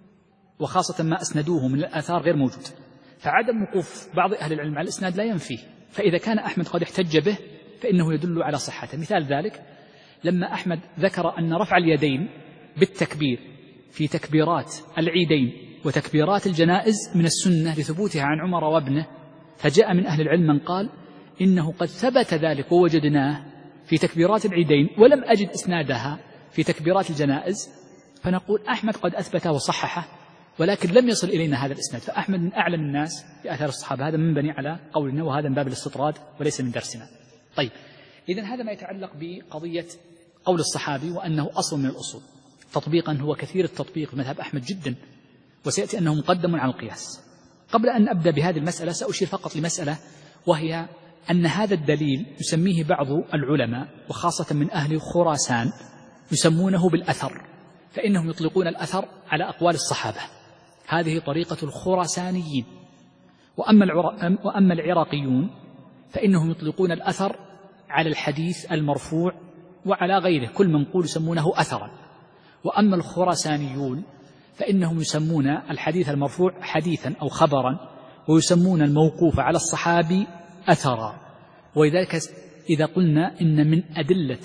وخاصة ما أسندوه من الآثار غير موجود، فعدم وقوف بعض أهل العلم على الإسناد لا ينفيه. فإذا كان أحمد قد احتج به فإنه يدل على صحته. مثال ذلك لما أحمد ذكر أن رفع اليدين بالتكبير في تكبيرات العيدين وتكبيرات الجنائز من السنة لثبوتها عن عمر وابنه، فجاء من أهل العلم من قال إنه قد ثبت ذلك ووجدناه في تكبيرات العيدين ولم أجد إسنادها في تكبيرات الجنائز، فنقول أحمد قد أثبته وصححه ولكن لم يصل إلينا هذا الإسناد. فأحمد من أعلم الناس بآثار الصحابة، هذا من بني على قولنا، وهذا من باب الاستطراد وليس من درسنا. طيب، إذن هذا ما يتعلق بقضية قول الصحابي وأنه أصل من الأصول. تطبيقا هو كثير التطبيق في مذهب أحمد جدا، وسيأتي أنه مقدم على القياس. قبل أن أبدأ بهذه المسألة سأشير فقط لمسألة، وهي أن هذا الدليل يسميه بعض العلماء وخاصة من أهل خراسان يسمونه بالأثر، فإنهم يطلقون الأثر على أقوال الصحابة، هذه طريقة الخراسانيين. وأما, وأما العراقيون فإنهم يطلقون الأثر على الحديث المرفوع وعلى غيره، كل منقول يسمونه أثرا. وأما الخراسانيون فإنهم يسمون الحديث المرفوع حديثا أو خبرا، ويسمون الموقوف على الصحابي أثرا. ولذلك إذا قلنا إن من أدلة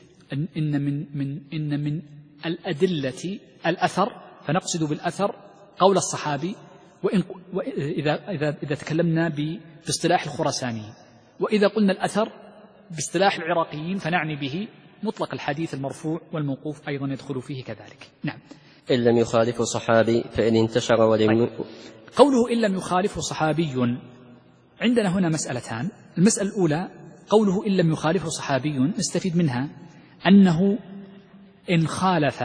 إن من من إن من الأدلة الأثر، فنقصد بالأثر قول الصحابي، وإن وإذا إذا إذا تكلمنا باصطلاح الخراسانيين. وإذا قلنا الأثر باصطلاح العراقيين فنعني به مطلق الحديث المرفوع، والموقوف أيضا يدخل فيه كذلك. نعم. إن لم يخالف صحابي فإن انتشر ولم. طيب. قوله إن لم يخالف صحابي، عندنا هنا مسألتان. المسألة الأولى قوله إن لم يخالف صحابي، نستفيد منها أنه إن خالف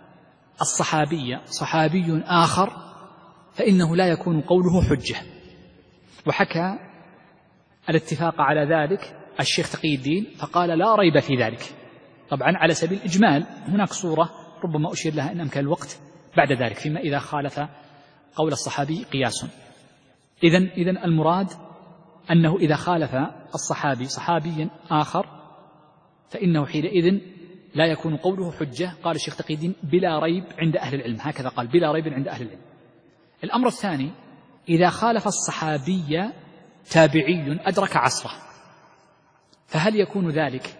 الصحابي صحابي آخر فإنه لا يكون قوله حجة. وحكى الاتفاق على ذلك الشيخ تقي الدين فقال لا ريب في ذلك، طبعا على سبيل الإجمال. هناك صورة ربما أشير لها إن أمكن الوقت بعد ذلك، فيما إذا خالف قول الصحابي قياس. إذن إذن المراد أنه إذا خالف الصحابي صحابيا آخر فإنه حينئذ لا يكون قوله حجة. قال الشيخ تقي الدين بلا ريب عند أهل العلم، هكذا قال، بلا ريب عند أهل العلم. الأمر الثاني إذا خالف الصحابي تابعي أدرك عصره، فهل يكون ذلك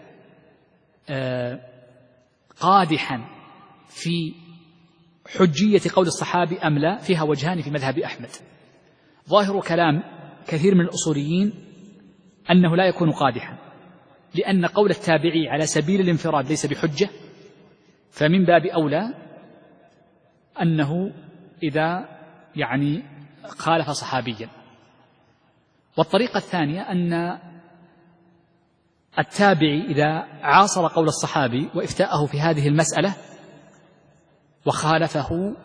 آه قادحا في حجية قول الصحابي أم لا؟ فيها وجهان في مذهب أحمد. ظاهر كلام كثير من الأصوليين أنه لا يكون قادحا، لأن قول التابعي على سبيل الانفراد ليس بحجة، فمن باب أولى أنه إذا يعني خالف صحابيا. والطريقة الثانية أن التابعي إذا عاصر قول الصحابي وإفتاءه في هذه المسألة وخالفه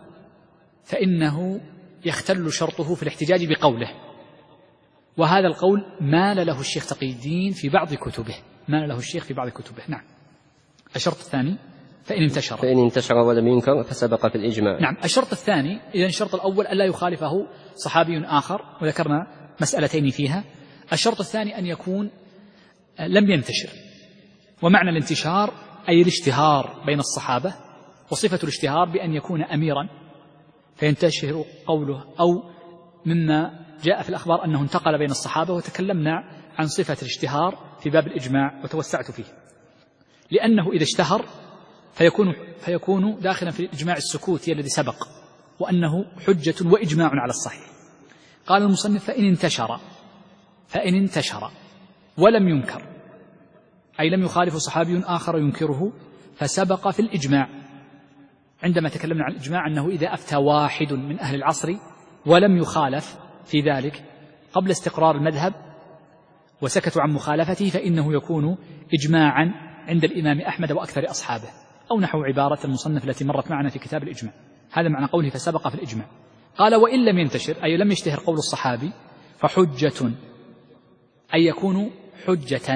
فإنه يختل شرطه في الاحتجاج بقوله، وهذا القول مال له الشيخ تقي الدين في بعض كتبه مال له الشيخ في بعض كتبه. نعم. الشرط الثاني فإن انتشر فإن انتشر ولم ينكر فسبق في الإجماع. نعم. الشرط الثاني إذن الشرط الأول ألا يخالفه صحابي آخر، وذكرنا مسألتين فيها. الشرط الثاني أن يكون لم ينتشر، ومعنى الانتشار أي الاشتهار بين الصحابة، وصفة الاشتهار بأن يكون أميرا فينتشر قوله، أو مما جاء في الأخبار أنه انتقل بين الصحابة، وتكلمنا عن صفة الاشتهار في باب الإجماع وتوسعت فيه، لأنه إذا اشتهر فيكون, فيكون داخلا في الإجماع السكوتي الذي سبق، وأنه حجة وإجماع على الصحيح. قال المصنف فإن انتشر فإن انتشر ولم ينكر، أي لم يخالف صحابي آخر ينكره، فسبق في الإجماع. عندما تكلمنا عن الإجماع أنه إذا أفتى واحد من أهل العصر ولم يخالف في ذلك قبل استقرار المذهب وسكتوا عن مخالفته فإنه يكون إجماعا عند الإمام أحمد وأكثر أصحابه، أو نحو عبارة المصنف التي مرت معنا في كتاب الإجماع. هذا معنى قوله فسبق في الإجماع. قال وإن لم ينتشر أي لم يشتهر قول الصحابي فحجة، أي يكون حجة،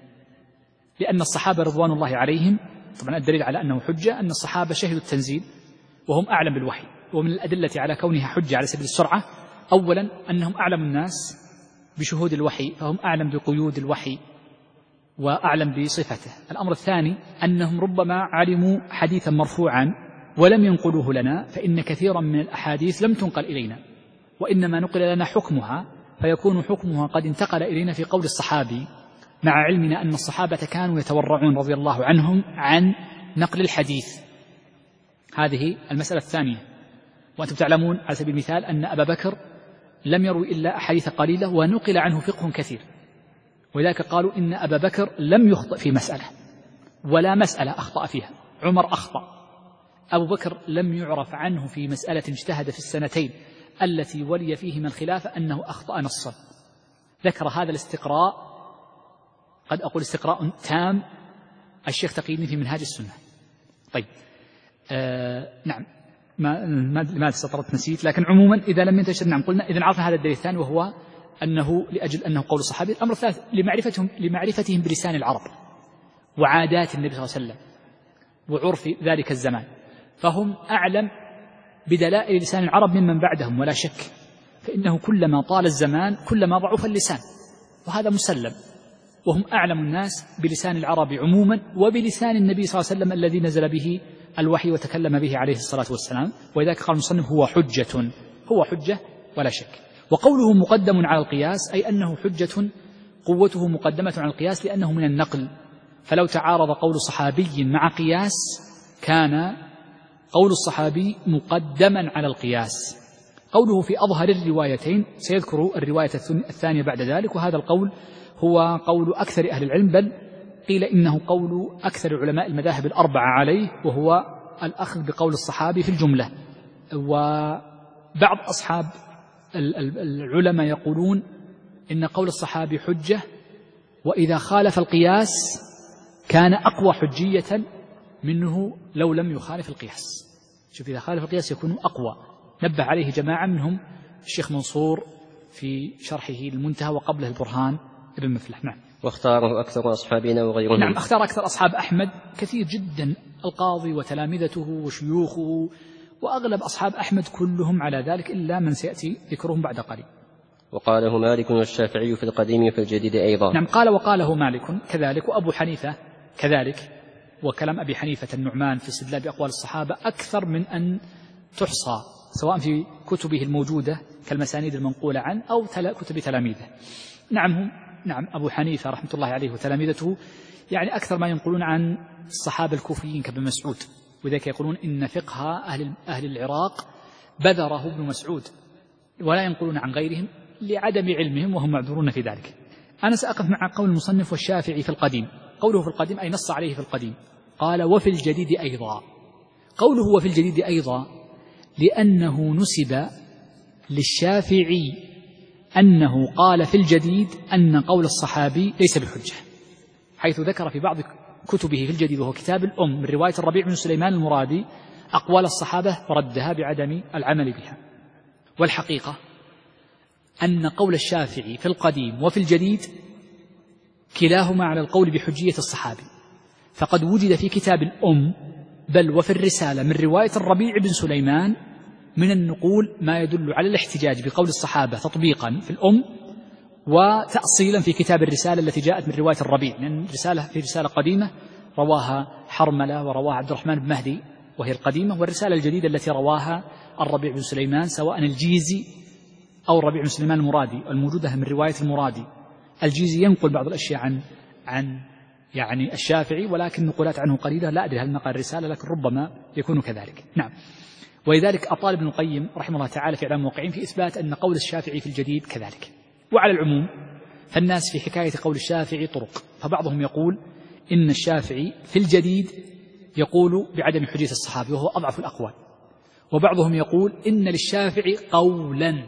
لأن الصحابة رضوان الله عليهم، طبعا الدليل على أنه حجة أن الصحابة شهدوا التنزيل وهم أعلم بالوحي. ومن الأدلة على كونها حجة على سبيل السرعة أولا أنهم أعلم الناس بشهود الوحي، فهم أعلم بقيود الوحي وأعلم بصفته. الأمر الثاني أنهم ربما علموا حديثا مرفوعا ولم ينقلوه لنا، فإن كثيرا من الأحاديث لم تنقل إلينا وإنما نقل لنا حكمها، فيكون حكمها قد انتقل إلينا في قول الصحابي، مع علمنا أن الصحابة كانوا يتورعون رضي الله عنهم عن نقل الحديث. هذه المسألة الثانية. وأنتم تعلمون على سبيل المثال أن أبا بكر لم يروي إلا أحاديث قليلة ونقل عنه فقه كثير، ولذلك قالوا إن أبا بكر لم يخطئ في مسألة ولا مسألة أخطأ فيها. عمر أخطأ، أبو بكر لم يعرف عنه في مسألة اجتهد في السنتين التي ولي فيهما الخلافة أنه أخطأ نصا. ذكر هذا الاستقراء، قد أقول استقراء تام، الشيخ تقي الدين في منهاج السنة. طيب آه نعم، ما ما استطرت نسيت، لكن عموما إذا لم ينتشر نعم قلنا إذن عرفنا هذا الدليل الثاني، وهو أنه لأجل أنه قول الصحابي. الأمر الثالث لمعرفتهم لمعرفتهم بلسان العرب وعادات النبي صلى الله عليه وسلم وعرف ذلك الزمان، فهم أعلم بدلائل لسان العرب ممن بعدهم ولا شك، فإنه كلما طال الزمان كلما ضعف اللسان، وهذا مسلم. وهم أعلم الناس بلسان العرب عموما وبلسان النبي صلى الله عليه وسلم الذي نزل به الوحي وتكلم به عليه الصلاة والسلام، ولذلك قال المصنف هو حجة، هو حجة ولا شك. وقوله مقدم على القياس أي أنه حجة قوته مقدمة على القياس لأنه من النقل، فلو تعارض قول صحابي مع قياس كان قول الصحابي مقدما على القياس. قوله في أظهر الروايتين سيذكر الرواية الثانية بعد ذلك، وهذا القول هو قول أكثر أهل العلم، بل قيل إنه قول أكثر علماء المذاهب الأربعة عليه، وهو الأخذ بقول الصحابي في الجملة. وبعض أصحاب العلماء يقولون إن قول الصحابي حجة، وإذا خالف القياس كان أقوى حجية منه لو لم يخالف القياس. شوف، إذا خالف القياس يكون أقوى. نبه عليه جماعة منهم الشيخ منصور في شرحه المنتهى، وقبله البرهان ابن مفلح. نعم. واختاره أكثر أصحابنا وغيرهم. نعم، اختار أكثر أصحاب أحمد كثير جدا، القاضي وتلامذته وشيوخه، وأغلب أصحاب أحمد كلهم على ذلك إلا من سيأتي ذكرهم بعد قليل. وقاله مالك والشافعي في القديم وفي الجديد أيضا. نعم، قال وقاله مالك كذلك، وأبو حنيفة كذلك. وكلام أبي حنيفة النعمان في استدلال بأقوال الصحابة أكثر من أن تحصى، سواء في كتبه الموجودة كالمسانيد المنقولة عنه أو كتب تلاميذه. نعم هم نعم أبو حنيفة رحمة الله عليه وتلاميذته يعني أكثر ما ينقلون عن الصحابة الكوفيين كابن مسعود، وذلك يقولون إن فقه أهل, أهل العراق بذره ابن مسعود، ولا ينقلون عن غيرهم لعدم علمهم، وهم معذورون في ذلك. أنا سأقف مع قول المصنف والشافعي في القديم. قوله في القديم أي نص عليه في القديم. قال وفي الجديد أيضا. قوله وفي الجديد أيضا لأنه نسب للشافعي أنه قال في الجديد أن قول الصحابي ليس بحجة، حيث ذكر في بعض كتبه في الجديد وهو كتاب الأم من رواية الربيع بن سليمان المرادي أقوال الصحابة وردها بعدم العمل بها. والحقيقة أن قول الشافعي في القديم وفي الجديد كلاهما على القول بحجية الصحابي، فقد وجد في كتاب الأم بل وفي الرسالة من رواية الربيع بن سليمان من النقول ما يدل على الاحتجاج بقول الصحابة تطبيقا في الأم وتأصيلا في كتاب الرسالة التي جاءت من رواية الربيع، لأن الرسالة في رسالة قديمة رواها حرملة ورواها عبد الرحمن بن مهدي وهي القديمة، والرسالة الجديدة التي رواها الربيع بن سليمان سواء الجيزي أو الربيع بن سليمان المرادي الموجودة من رواية المرادي. الجيزي ينقل بعض الأشياء عن عن يعني الشافعي، ولكن نقولات عنه قليلة، لا أدري هل نقل الرسالة لكن ربما يكون كذلك. نعم. ولذلك أطال ابن القيم رحمه الله تعالى في إعلام الموقعين في إثبات أن قول الشافعي في الجديد كذلك. وعلى العموم فالناس في حكاية قول الشافعي طرق، فبعضهم يقول إن الشافعي في الجديد يقول بعدم حجية الصحابي وهو أضعف الأقوال، وبعضهم يقول إن للشافعي قولا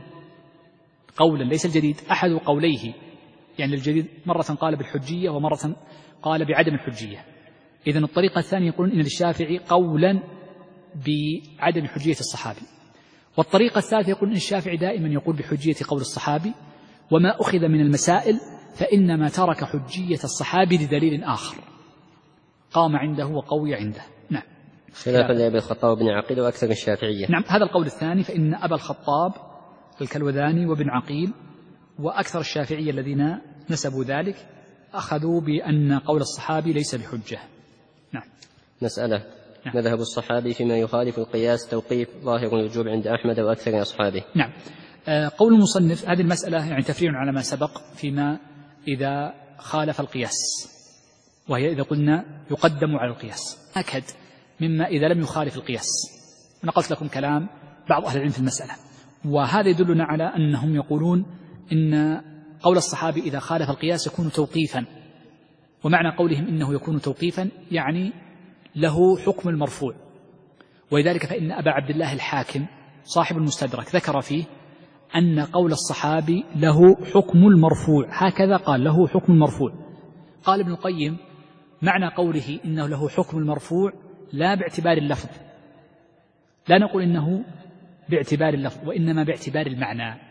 قولا ليس الجديد أحد قوليه، يعني الجديد مرة قال بالحجية ومرة قال بعدم الحجية. إذن الطريقة الثانية يقولون إن للشافعي قولا بعدم حجية الصحابي، والطريقة الثالثة يقول إن الشافعي دائما يقول بحجية قول الصحابي، وما أخذ من المسائل فإنما ترك حجية الصحابي لدليل آخر قام عنده وقوي عنده. نعم. خلافا لأبي الخطاب بن عقيل وأكثر الشافعية. نعم، هذا القول الثاني، فإن أبا الخطاب الكلوذاني وابن عقيل وأكثر الشافعية الذين نسبوا ذلك أخذوا بأن قول الصحابي ليس بحجة. نعم. مسألة. نعم. مذهب الصحابي فيما يخالف القياس توقيف ظاهر الوجوب عند أحمد وأكثر أصحابه. نعم. قول المصنف هذه المسألة يعني تفريع على ما سبق فيما إذا خالف القياس، وهي إذا قلنا يقدم على القياس أكد مما إذا لم يخالف القياس. نقلت لكم كلام بعض أهل العلم في المسألة، وهذا يدلنا على أنهم يقولون إن قول الصحابي إذا خالف القياس يكون توقيفا، ومعنى قولهم إنه يكون توقيفا يعني له حكم المرفوع. ولذلك فإن أبا عبد الله الحاكم صاحب المستدرك ذكر فيه أن قول الصحابي له حكم المرفوع، هكذا قال له حكم المرفوع. قال ابن القيم معنى قوله إنه له حكم المرفوع لا باعتبار اللفظ، لا نقول إنه باعتبار اللفظ وإنما باعتبار المعنى،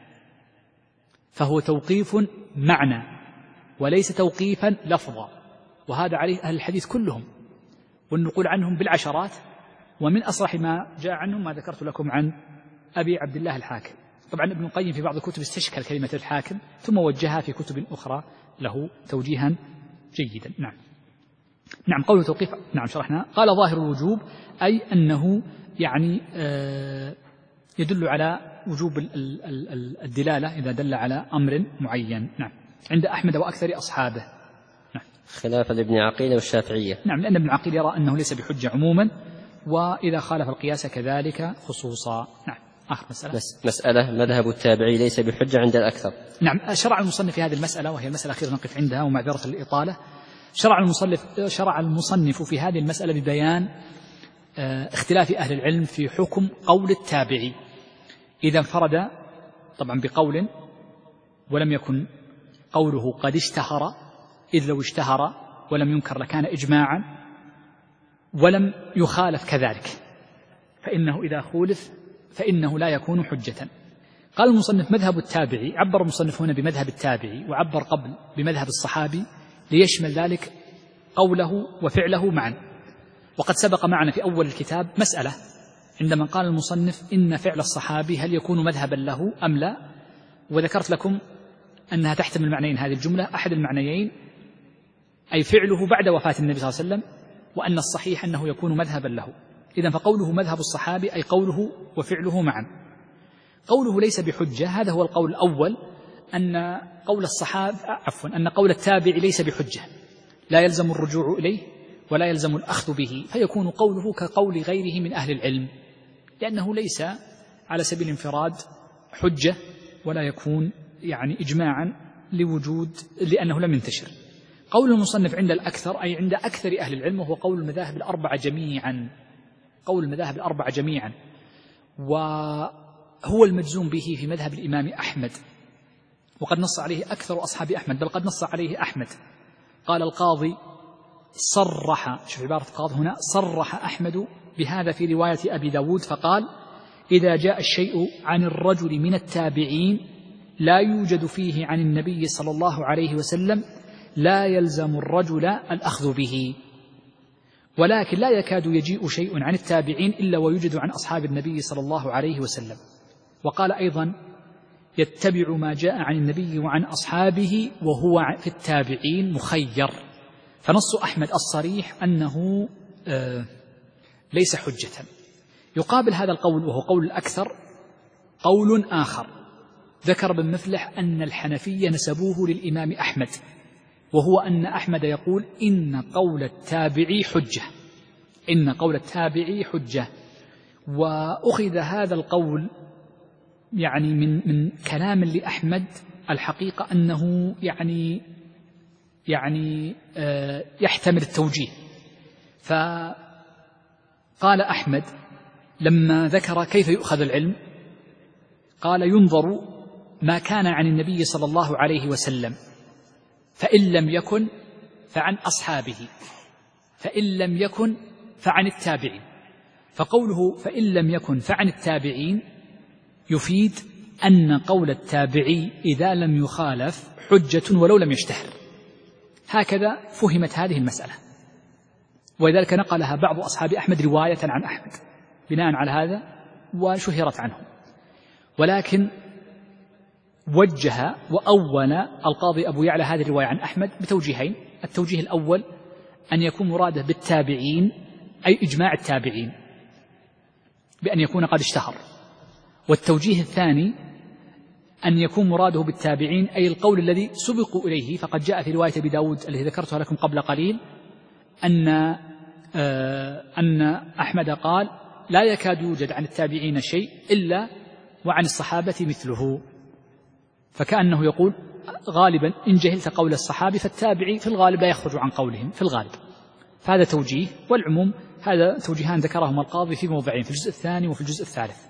فهو توقيف معنى وليس توقيفا لفظا، وهذا عليه أهل الحديث كلهم، والنقول عنهم بالعشرات، ومن أصرح ما جاء عنهم ما ذكرت لكم عن أبي عبد الله الحاكم. طبعا ابن القيم في بعض الكتب استشكل كلمة الحاكم ثم وجهها في كتب أخرى له توجيها جيدا. نعم. نعم. قوله توقيف، نعم شرحنا. قال ظاهر الوجوب أي أنه يعني آه يدل على وجوب الدلالة إذا دل على أمر معين. نعم. عند أحمد وأكثر أصحابه. نعم. خلافا لابن عقيل والشافعية. نعم، لأن ابن عقيل يرى أنه ليس بحجة عموما، وإذا خالف القياس كذلك خصوصا. نعم. آخر مسألة. مس مسألة مذهب التابعي ليس بحجة عند الأكثر. نعم. شرع المصنف في هذه المسألة، وهي المسألة الأخيرة نقف عندها ومعذرة الإطالة. شرع المصنف شرع المصنف في هذه المسألة ببيان اختلاف أهل العلم في حكم قول التابعي إذا انفرد طبعا بقول ولم يكن قوله قد اشتهر، إذ لو اشتهر ولم ينكر لكان إجماعا، ولم يخالف كذلك، فإنه إذا خولف فإنه لا يكون حجة. قال المصنف مذهب التابعي، عبر المصنف هنا بمذهب التابعي وعبر قبل بمذهب الصحابي ليشمل ذلك قوله وفعله معا. وقد سبق معنا في أول الكتاب مسألة عندما قال المصنف إن فعل الصحابي هل يكون مذهبا له أم لا، وذكرت لكم أنها تحتمل معنيين هذه الجملة، أحد المعنيين أي فعله بعد وفاة النبي صلى الله عليه وسلم، وأن الصحيح أنه يكون مذهبا له. إذن فقوله مذهب الصحابي أي قوله وفعله معا. قوله ليس بحجة هذا هو القول الأول، أن قول الصحابة عفوا أن قول التابع ليس بحجة، لا يلزم الرجوع إليه ولا يلزم الأخذ به، فيكون قوله كقول غيره من أهل العلم، لأنه ليس على سبيل الانفراد حجة ولا يكون يعني إجماعا لوجود لأنه لم ينتشر. قول المصنف عند الأكثر أي عند أكثر أهل العلم، وهو قول المذاهب الأربعة جميعا، قول المذاهب الأربعة جميعا. هو المجزوم به في مذهب الإمام أحمد، وقد نص عليه أكثر أصحاب أحمد، بل قد نص عليه أحمد. قال القاضي صرح، شوف عبارة القاضي هنا، صرح أحمد بهذا في رواية أبي داود فقال: إذا جاء الشيء عن الرجل من التابعين لا يوجد فيه عن النبي صلى الله عليه وسلم لا يلزم الرجل الأخذ به، ولكن لا يكاد يجيء شيء عن التابعين إلا ويوجد عن أصحاب النبي صلى الله عليه وسلم. وقال أيضا: يتبع ما جاء عن النبي وعن أصحابه وهو في التابعين مخير. فنص أحمد الصريح أنه آه ليس حجة. يقابل هذا القول وهو قول الأكثر قول آخر ذكر ابن مفلح أن الحنفية نسبوه للإمام أحمد، وهو أن أحمد يقول إن قول التابعي حجة، إن قول التابعي حجة. وأخذ هذا القول يعني من من كلام لأحمد الحقيقة أنه يعني يعني آه يحتمل التوجيه. فقال أحمد لما ذكر كيف يؤخذ العلم قال: ينظر ما كان عن النبي صلى الله عليه وسلم، فإن لم يكن فعن أصحابه، فإن لم يكن فعن التابعين. فقوله فإن لم يكن فعن التابعين يفيد أن قول التابعي إذا لم يخالف حجة ولو لم يشتهر. هكذا فهمت هذه المسألة، ولذلك نقلها بعض أصحاب أحمد رواية عن أحمد بناء على هذا وشهرت عنه. ولكن وجه وأول القاضي أبو يعلى هذه الرواية عن أحمد بتوجيهين: التوجيه الأول أن يكون مراده بالتابعين أي إجماع التابعين بأن يكون قد اشتهر، والتوجيه الثاني أن يكون مراده بالتابعين أي القول الذي سبقوا إليه. فقد جاء في رواية أبي داود التي ذكرتها لكم قبل قليل أن آه أن أحمد قال: لا يكاد يوجد عن التابعين شيء إلا وعن الصحابة مثله. فكأنه يقول غالبا إن جهلت قول الصحابي فالتابعي في الغالب لا يخرج عن قولهم في الغالب. فهذا توجيه، والعموم هذا توجيهان ذكرهما القاضي في موضعين، في الجزء الثاني وفي الجزء الثالث.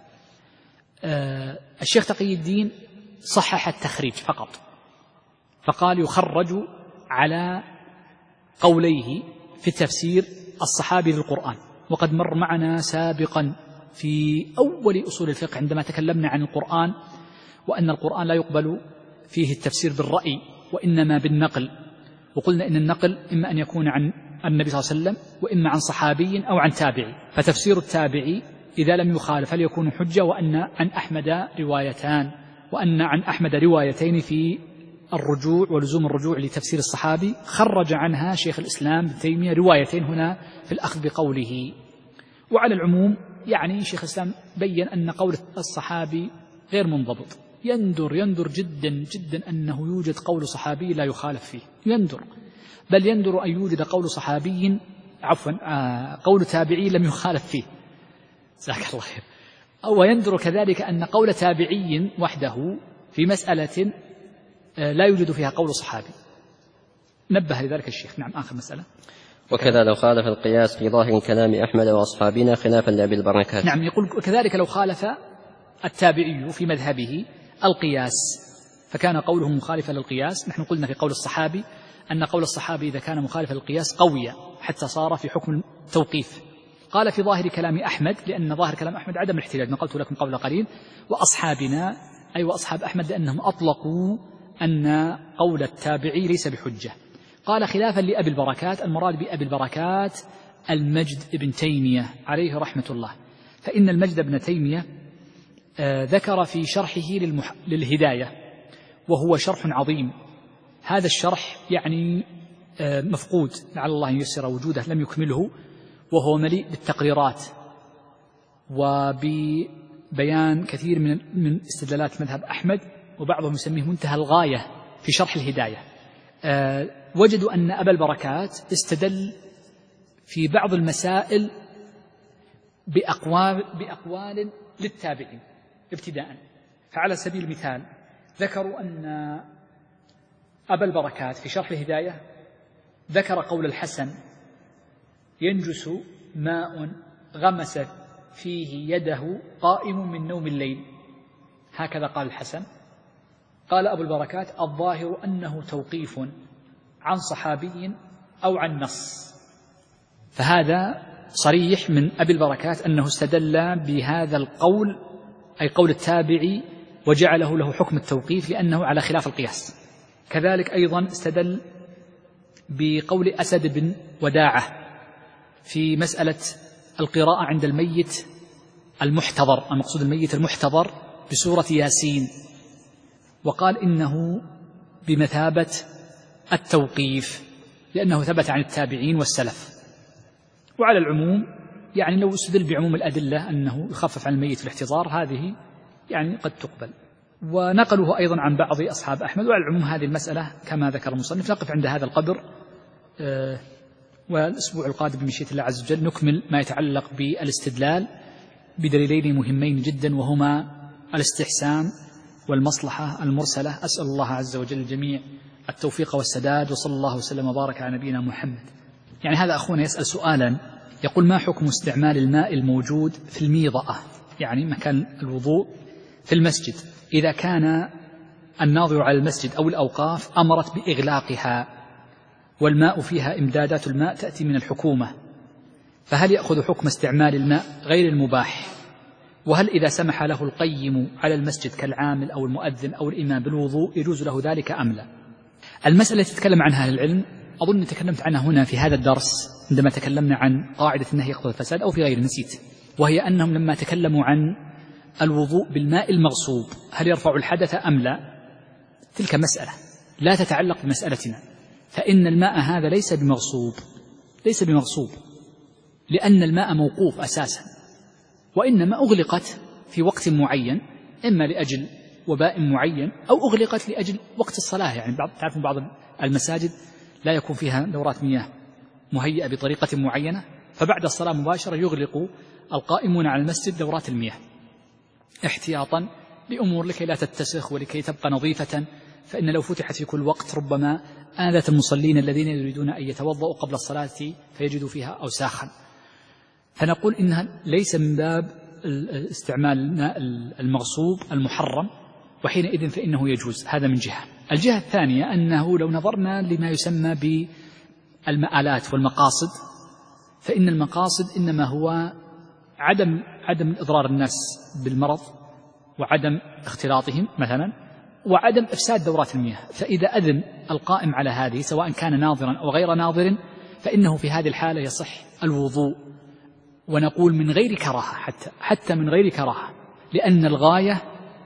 آه الشيخ تقي الدين صحح التخريج فقط، فقال: يخرج على قوليه في تفسير الصحابي للقرآن. وقد مر معنا سابقا في أول أصول الفقه عندما تكلمنا عن القرآن وأن القرآن لا يقبل فيه التفسير بالرأي وإنما بالنقل، وقلنا إن النقل إما أن يكون عن النبي صلى الله عليه وسلم وإما عن صحابي أو عن تابعي، فتفسير التابعي إذا لم يخالف هل يكون حجة، وأن عن أحمد روايتان، وأن عن أحمد روايتين في الرجوع ولزوم الرجوع لتفسير الصحابي، خرج عنها شيخ الإسلام ابن تيمية روايتين هنا في الأخذ بقوله. وعلى العموم يعني شيخ الإسلام بيّن أن قول الصحابي غير منضبط، يندر يندر جدا جدا أنه يوجد قول صحابي لا يخالف فيه، يندر، بل يندر أن يوجد قول صحابي عفوا آه قول تابعي لم يخالف فيه، جزاك الله خير. أو يندر كذلك أن قول تابعي وحده في مسألة آه لا يوجد فيها قول صحابي. نبه لذلك الشيخ. نعم، آخر مسألة. وكذا لو خالف القياس في ظاهر كلام أحمد وأصحابنا خلافا لأبي البركات. نعم، يقول كذلك لو خالف التابعي في مذهبه القياس فكان قوله مخالفا للقياس. نحن قلنا في قول الصحابي أن قول الصحابي إذا كان مخالفا للقياس قوي حتى صار في حكم التوقيف. قال في ظاهر كلام أحمد، لأن ظاهر كلام أحمد عدم الاحتجاج، نقلت لكم قبل قليل، وأصحابنا أي وأصحاب أحمد لأنهم أطلقوا أن قول التابعي ليس بحجة. قال خلافا لأبي البركات، المراد بأبي البركات المجد ابن تيمية عليه رحمة الله، فإن المجد ابن تيمية آه ذكر في شرحه للمح... للهداية، وهو شرح عظيم. هذا الشرح يعني آه مفقود، لعل الله ييسر وجوده، لم يكمله، وهو مليء بالتقريرات وببيان كثير من من استدلالات مذهب أحمد، وبعضهم يسميه منتهى الغاية في شرح الهداية. آه وجدوا أن أبا البركات استدل في بعض المسائل بأقوال, بأقوال للتابعين ابتداء. فعلى سبيل المثال ذكروا أن أبا البركات في شرح الهداية ذكر قول الحسن: ينجس ماء غمست فيه يده قائم من نوم الليل، هكذا قال الحسن. قال أبو البركات: الظاهر أنه توقيف عن صحابي أو عن نص. فهذا صريح من أبي البركات أنه استدل بهذا القول، أي قول التابعي، وجعله له حكم التوقيف لأنه على خلاف القياس. كذلك أيضا استدل بقول أسد بن وداعة في مسألة القراءة عند الميت المحتضر، المقصود الميت المحتضر بسورة ياسين، وقال إنه بمثابة التوقيف لأنه ثبت عن التابعين والسلف. وعلى العموم يعني لو استدل بعموم الأدلة أنه يخفف عن الميت في الاحتضار هذه يعني قد تقبل. ونقلوه أيضا عن بعض أصحاب أحمد. وعلى العموم هذه المسألة كما ذكر المصنف نقف عند هذا القدر، أه والأسبوع القادم بمشيئة الله عز وجل نكمل ما يتعلق بالاستدلال بدليلين مهمين جدا، وهما الاستحسان والمصلحة المرسلة. أسأل الله عز وجل الجميع التوفيق والسداد، وصلى الله وسلم وبارك على نبينا محمد. يعني هذا أخونا يسأل سؤالا يقول: ما حكم استعمال الماء الموجود في الميضأة، يعني مكان الوضوء في المسجد، إذا كان الناظر على المسجد أو الأوقاف أمرت بإغلاقها والماء فيها إمدادات الماء تأتي من الحكومة، فهل يأخذ حكم استعمال الماء غير المباح؟ وهل إذا سمح له القيم على المسجد كالعامل أو المؤذن أو الإمام بالوضوء يجوز له ذلك أم لا؟ المسألة التي تتكلم عنها أهل العلم أظن تكلمت عنها هنا في هذا الدرس عندما تكلمنا عن قاعدة النهي يقتضي الفساد، أو في غير نسيت، وهي أنهم لما تكلموا عن الوضوء بالماء المغصوب هل يرفع الحدث أم لا، تلك مسألة لا تتعلق بمسألتنا، فإن الماء هذا ليس بمغصوب، ليس بمغصوب لأن الماء موقوف أساسا، وإنما أغلقت في وقت معين، إما لأجل وباء معين أو أغلقت لأجل وقت الصلاة. يعني بعض تعرفون بعض المساجد لا يكون فيها دورات مياه مهيئة بطريقة معينة، فبعد الصلاة مباشرة يغلق القائمون على المسجد دورات المياه احتياطا لأمور لكي لا تتسخ ولكي تبقى نظيفة، فإن لو فتحت في كل وقت ربما آذت المصلين الذين يريدون أن يتوضأوا قبل الصلاة فيجدوا فيها أوساخا. فنقول إنها ليس من باب استعمال الماء المغصوب المحرم، وحينئذ فإنه يجوز. هذا من جهة. الجهة الثانية أنه لو نظرنا لما يسمى بالمآلات والمقاصد، فإن المقاصد إنما هو عدم عدم إضرار الناس بالمرض وعدم اختلاطهم مثلا، وعدم إفساد دورات المياه. فإذا أذن القائم على هذه سواء كان ناظرا أو غير ناظر فإنه في هذه الحالة يصح الوضوء، ونقول من غير كراهة، حتى حتى من غير كراهة، لأن الغاية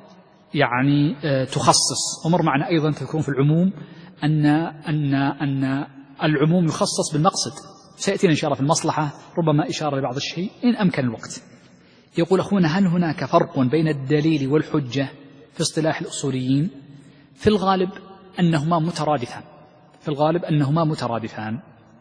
يعني تخصص. ومر معنا أيضا تذكرون في العموم أن أن أن العموم يخصص بالمقصد، سيأتينا إن شاء الله في المصلحة ربما إشارة لبعض الشيء إن أمكن الوقت. يقول أخونا: هل هناك فرق بين الدليل والحجة في اصطلاح الأصوليين؟ في الغالب أنهما مترادفان، في الغالب أنهما مترادفان،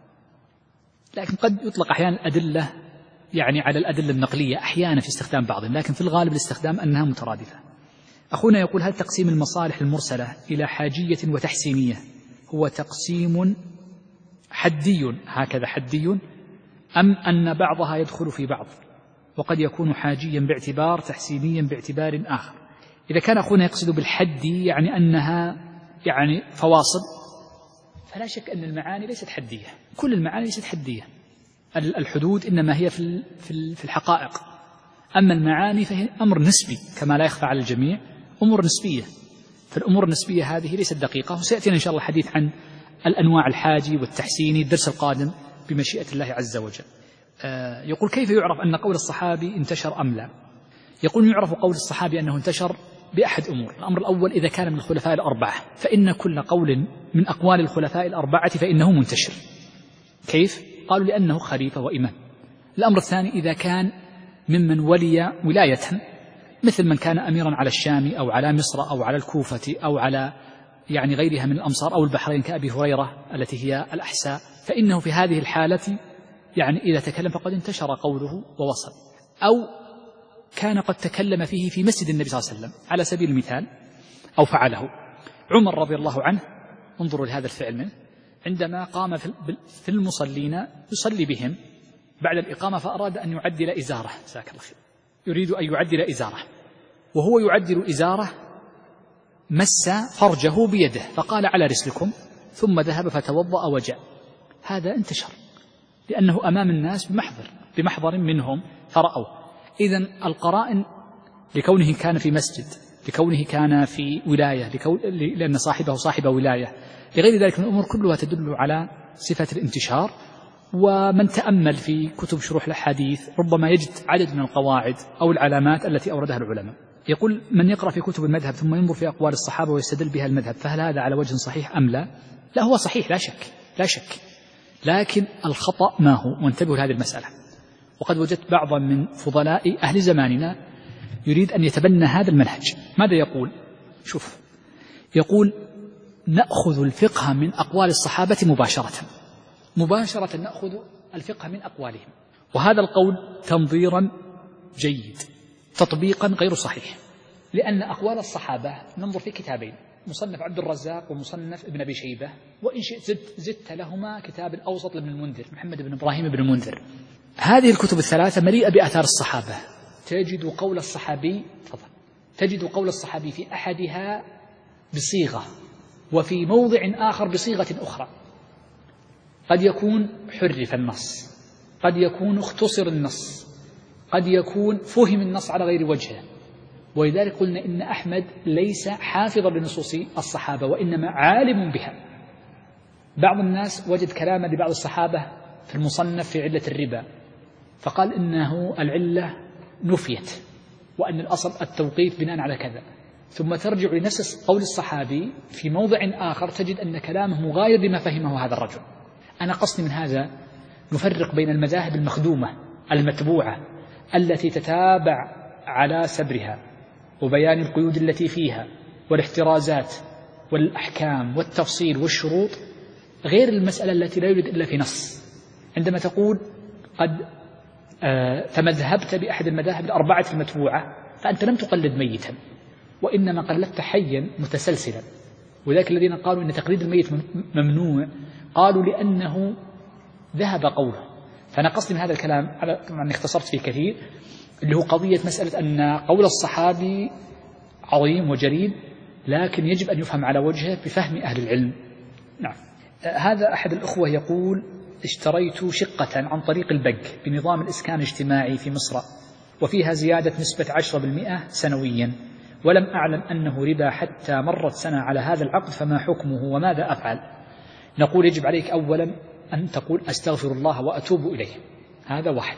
لكن قد يطلق أحيانا الأدلة يعني على الأدلة النقلية أحيانا في استخدام بعضهم، لكن في الغالب الاستخدام أنها مترادفة. أخونا يقول: هل تقسيم المصالح المرسلة إلى حاجية وتحسينية هو تقسيم حدي هكذا حدي، أم أن بعضها يدخل في بعض وقد يكون حاجيا باعتبار تحسينيا باعتبار آخر؟ إذا كان أخونا يقصد بالحدي يعني أنها يعني فواصل، فلا شك أن المعاني ليست حدية، كل المعاني ليست حدية، الحدود إنما هي في في الحقائق، أما المعاني فهي أمر نسبي كما لا يخفى على الجميع، أمور نسبية. فالأمور النسبية هذه ليست دقيقة، وسيأتينا إن شاء الله الحديث عن الأنواع الحاجي والتحسيني الدرس القادم بمشيئة الله عز وجل. آه يقول: كيف يعرف أن قول الصحابي انتشر أم لا؟ يقول: يعرف قول الصحابي أنه انتشر بأحد أمور. الأمر الأول: إذا كان من الخلفاء الأربعة فإن كل قول من أقوال الخلفاء الأربعة فإنه منتشر. كيف؟ قالوا: لأنه خليفة وإمام. الأمر الثاني: إذا كان ممن ولي ولاية مثل من كان أميرا على الشام أو على مصر أو على الكوفة أو على يعني غيرها من الأمصار أو البحرين كأبي هريرة التي هي الأحساء، فإنه في هذه الحالة يعني إذا تكلم فقد انتشر قوله ووصل. أو كان قد تكلم فيه في مسجد النبي صلى الله عليه وسلم على سبيل المثال أو فعله عمر رضي الله عنه، انظروا لهذا الفعل منه، عندما قام في المصلين يصلي بهم بعد الإقامة فأراد أن يعدل إزاره، جزاك الله خير، يريد أن يعدل إزاره، وهو يعدل إزاره مس فرجه بيده فقال على رسلكم، ثم ذهب فتوضأ وجاء. هذا انتشر لأنه أمام الناس بمحضر بمحضر منهم فرأوا. إذن القرائن لكونه كان في مسجد، لكونه كان في ولاية، لأن صاحبه صاحب ولاية، لغير ذلك من الأمور كلها تدل على صفة الانتشار. ومن تأمل في كتب شروح الأحاديث ربما يجد عدد من القواعد أو العلامات التي أوردها العلماء. يقول من يقرأ في كتب المذهب ثم ينظر في أقوال الصحابة ويستدل بها المذهب فهل هذا على وجه صحيح أم لا؟ لا، هو صحيح لا شك لا شك، لكن الخطأ ما هو؟ وانتبهوا لهذه المسألة. وقد وجدت بعضا من فضلاء أهل زماننا يريد أن يتبنى هذا المنهج. ماذا يقول؟ شوف، يقول نأخذ الفقه من أقوال الصحابة مباشرة مباشرة نأخذ الفقه من أقوالهم. وهذا القول تنظيرا جيد، تطبيقا غير صحيح، لأن أقوال الصحابة ننظر في كتابين، مصنف عبد الرزاق ومصنف ابن أبي شيبة، وإن شئت زدت, زدت لهما كتاب الأوسط لابن المنذر محمد بن إبراهيم بن المنذر. هذه الكتب الثلاثة مليئة بآثار الصحابة. تجد قول الصحابي تفضل تجد قول الصحابي في أحدها بصيغة وفي موضع آخر بصيغة أخرى. قد يكون حرف النص، قد يكون اختصر النص، قد يكون فهم النص على غير وجهه. ولذلك قلنا إن أحمد ليس حافظا لنصوص الصحابة وإنما عالم بها. بعض الناس وجد كلاما لبعض الصحابة في المصنف في علة الربا فقال إنه العلة نفيت وأن الأصل التوقيف بناء على كذا، ثم ترجع لنفس قول الصحابي في موضع آخر تجد أن كلامه مغاير لما فهمه هذا الرجل. أنا قصدي من هذا نفرق بين المذاهب المخدومة المتبوعة التي تتابع على سبرها وبيان القيود التي فيها والاحترازات والأحكام والتفصيل والشروط، غير المسألة التي لا يوجد إلا في نص. عندما تقول قد آه تمذهبت بأحد المذاهب الأربعة المتبوعة فأنت لم تقلد ميتا وإنما قلدت حيا متسلسلا. وذلك الذين قالوا إن تقليد الميت ممنوع قالوا لأنه ذهب قوله. فأنا قصدي من هذا الكلام على أن اختصرت فيه كثير اللي هو قضية مسألة أن قول الصحابي عظيم وجليل لكن يجب أن يفهم على وجهه بفهم أهل العلم. نعم. هذا أحد الأخوة يقول اشتريت شقة عن طريق البنك بنظام الإسكان الاجتماعي في مصر وفيها زيادة نسبة عشرة بالمئة سنويا ولم أعلم أنه ربا حتى مرت سنة على هذا العقد، فما حكمه وماذا أفعل؟ نقول يجب عليك أولا أن تقول أستغفر الله وأتوب إليه، هذا واحد.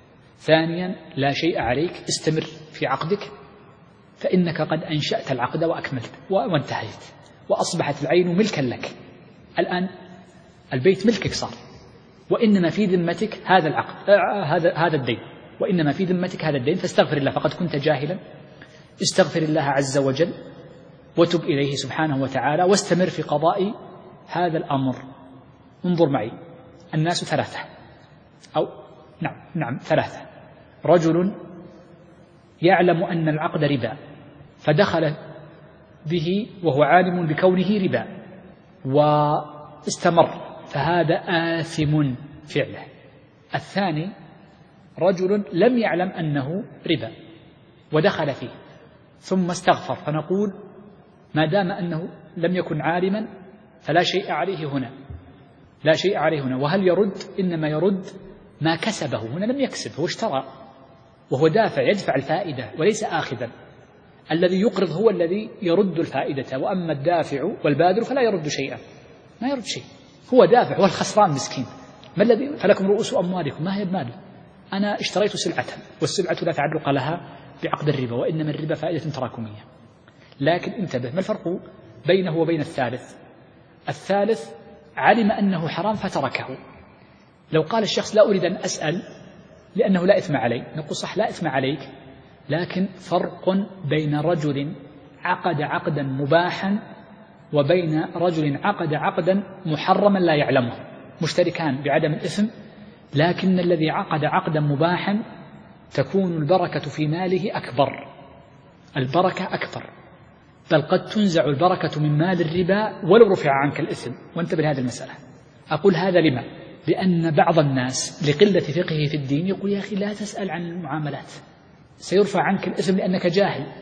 ثانيا لا شيء عليك، استمر في عقدك فإنك قد أنشأت العقد وأكملت وانتهيت وأصبحت العين ملكا لك. الآن البيت ملكك صار، وإنما في ذمتك هذا العقد هذا هذا الدين، وإنما في ذمتك هذا الدين، فاستغفر الله فقد كنت جاهلا. استغفر الله عز وجل وتب إليه سبحانه وتعالى واستمر في قضاء هذا الأمر. انظر معي، الناس ثلاثة أو نعم نعم ثلاثة. رجل يعلم أن العقد ربا فدخل به وهو عالم بكونه ربا واستمر، فهذا آثم فعله. الثاني رجل لم يعلم أنه ربا ودخل فيه ثم استغفر، فنقول ما دام أنه لم يكن عالما فلا شيء عليه هنا لا شيء عليه هنا. وهل يرد؟ إنما يرد ما كسبه، هنا لم يكسب، هو اشترى وهو دافع يدفع الفائدة وليس آخذا. الذي يقرض هو الذي يرد الفائدة، وأما الدافع والبادر فلا يرد شيئا، ما يرد شيء، هو دافع، هو الخسران مسكين. ما الذي فلكم رؤوس أموالكم، ما هي المال؟ أنا اشتريت سلعة والسلعة لا تعلق لها بعقد الربا، وإنما الربا فائدة تراكمية. لكن انتبه، ما الفرق بينه وبين الثالث؟ الثالث علم أنه حرام فتركه. لو قال الشخص لا أريد أن أسأل لأنه لا إثم علي، نقول صح لا إثم عليك، لكن فرق بين رجل عقد عقدا مباحا وبين رجل عقد عقدا محرما لا يعلمه. مشتركان بعدم الإثم، لكن الذي عقد عقدا مباحا تكون البركة في ماله أكبر، البركة أكبر، بل قد تنزع البركة من مال الربا ولو رفع عنك الإثم. وانتبه لهذه المسألة. أقول هذا لما؟ لأن بعض الناس لقلة فقهه في الدين يقول يا أخي لا تسأل عن المعاملات، سيرفع عنك الإثم لأنك جاهل،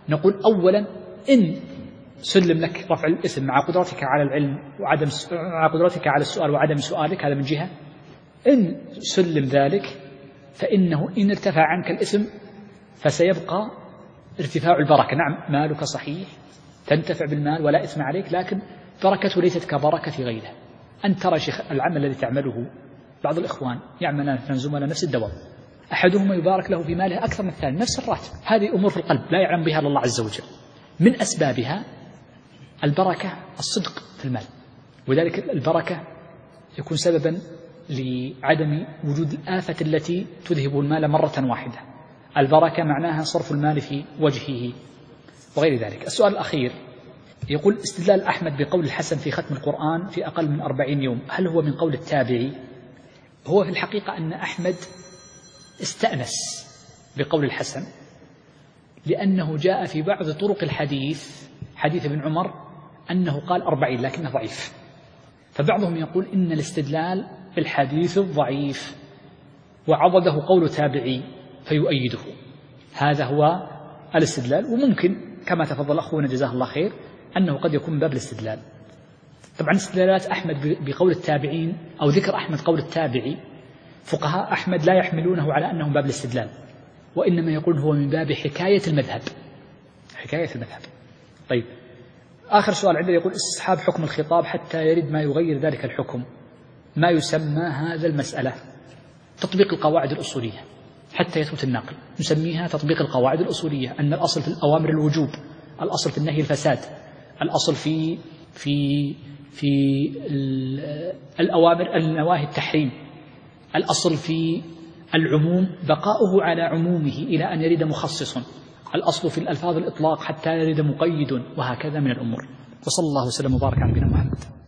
نقول أولا إن سلم لك رفع الاسم مع قدرتك على العلم وعدم مع قدرتك على السؤال وعدم سؤالك، هذا من جهة. إن سلم ذلك فإنه إن ارتفع عنك الاسم فسيبقى ارتفاع البركة. نعم مالك صحيح تنتفع بالمال ولا إثم عليك، لكن بركته ليست كبركة غيره. أن ترى شيخ العمل الذي تعمله، بعض الإخوان يعملان في زملاء نفس الدوام، أحدهما يبارك له في ماله أكثر من الثاني نفس الراتب. هذه أمور في القلب لا يعلم بها إلا الله عز وجل. من أسبابها البركة الصدق في المال، وذلك البركة يكون سببا لعدم وجود الآفة التي تذهب المال مرة واحدة. البركة معناها صرف المال في وجهه وغير ذلك. السؤال الأخير يقول: استدلال أحمد بقول الحسن في ختم القرآن في أقل من أربعين يوم، هل هو من قول التابعي؟ هو في الحقيقة أن أحمد استأنس بقول الحسن، لأنه جاء في بعض طرق الحديث حديث ابن عمر أنه قال أربعين لكنه ضعيف، فبعضهم يقول إن الاستدلال بالحديث الضعيف وعضده قول تابعي فيؤيده. هذا هو الاستدلال. وممكن كما تفضل أخونا جزاه الله خير أنه قد يكون من باب الاستدلال. طبعا استدلالات أحمد بقول التابعين أو ذكر أحمد قول التابعي، فقهاء أحمد لا يحملونه على أنه من باب الاستدلال، وإنما يقول هو من باب حكاية المذهب، حكاية المذهب. طيب، آخر سؤال عندنا يقول: استصحاب حكم الخطاب حتى يرد ما يغير ذلك الحكم، ما يسمى هذا المسألة؟ تطبيق القواعد الأصولية حتى يثبت الناقل، نسميها تطبيق القواعد الأصولية. أن الأصل في الأوامر الوجوب، الأصل في النهي الفساد، الأصل في في في الأوامر النواهي التحريم، الأصل في العموم بقاؤه على عمومه إلى أن يرد مخصص، الأصل في الألفاظ الإطلاق حتى يرد مقيد، وهكذا من الأمور. وصلى الله وسلم وبارك على نبينا محمد.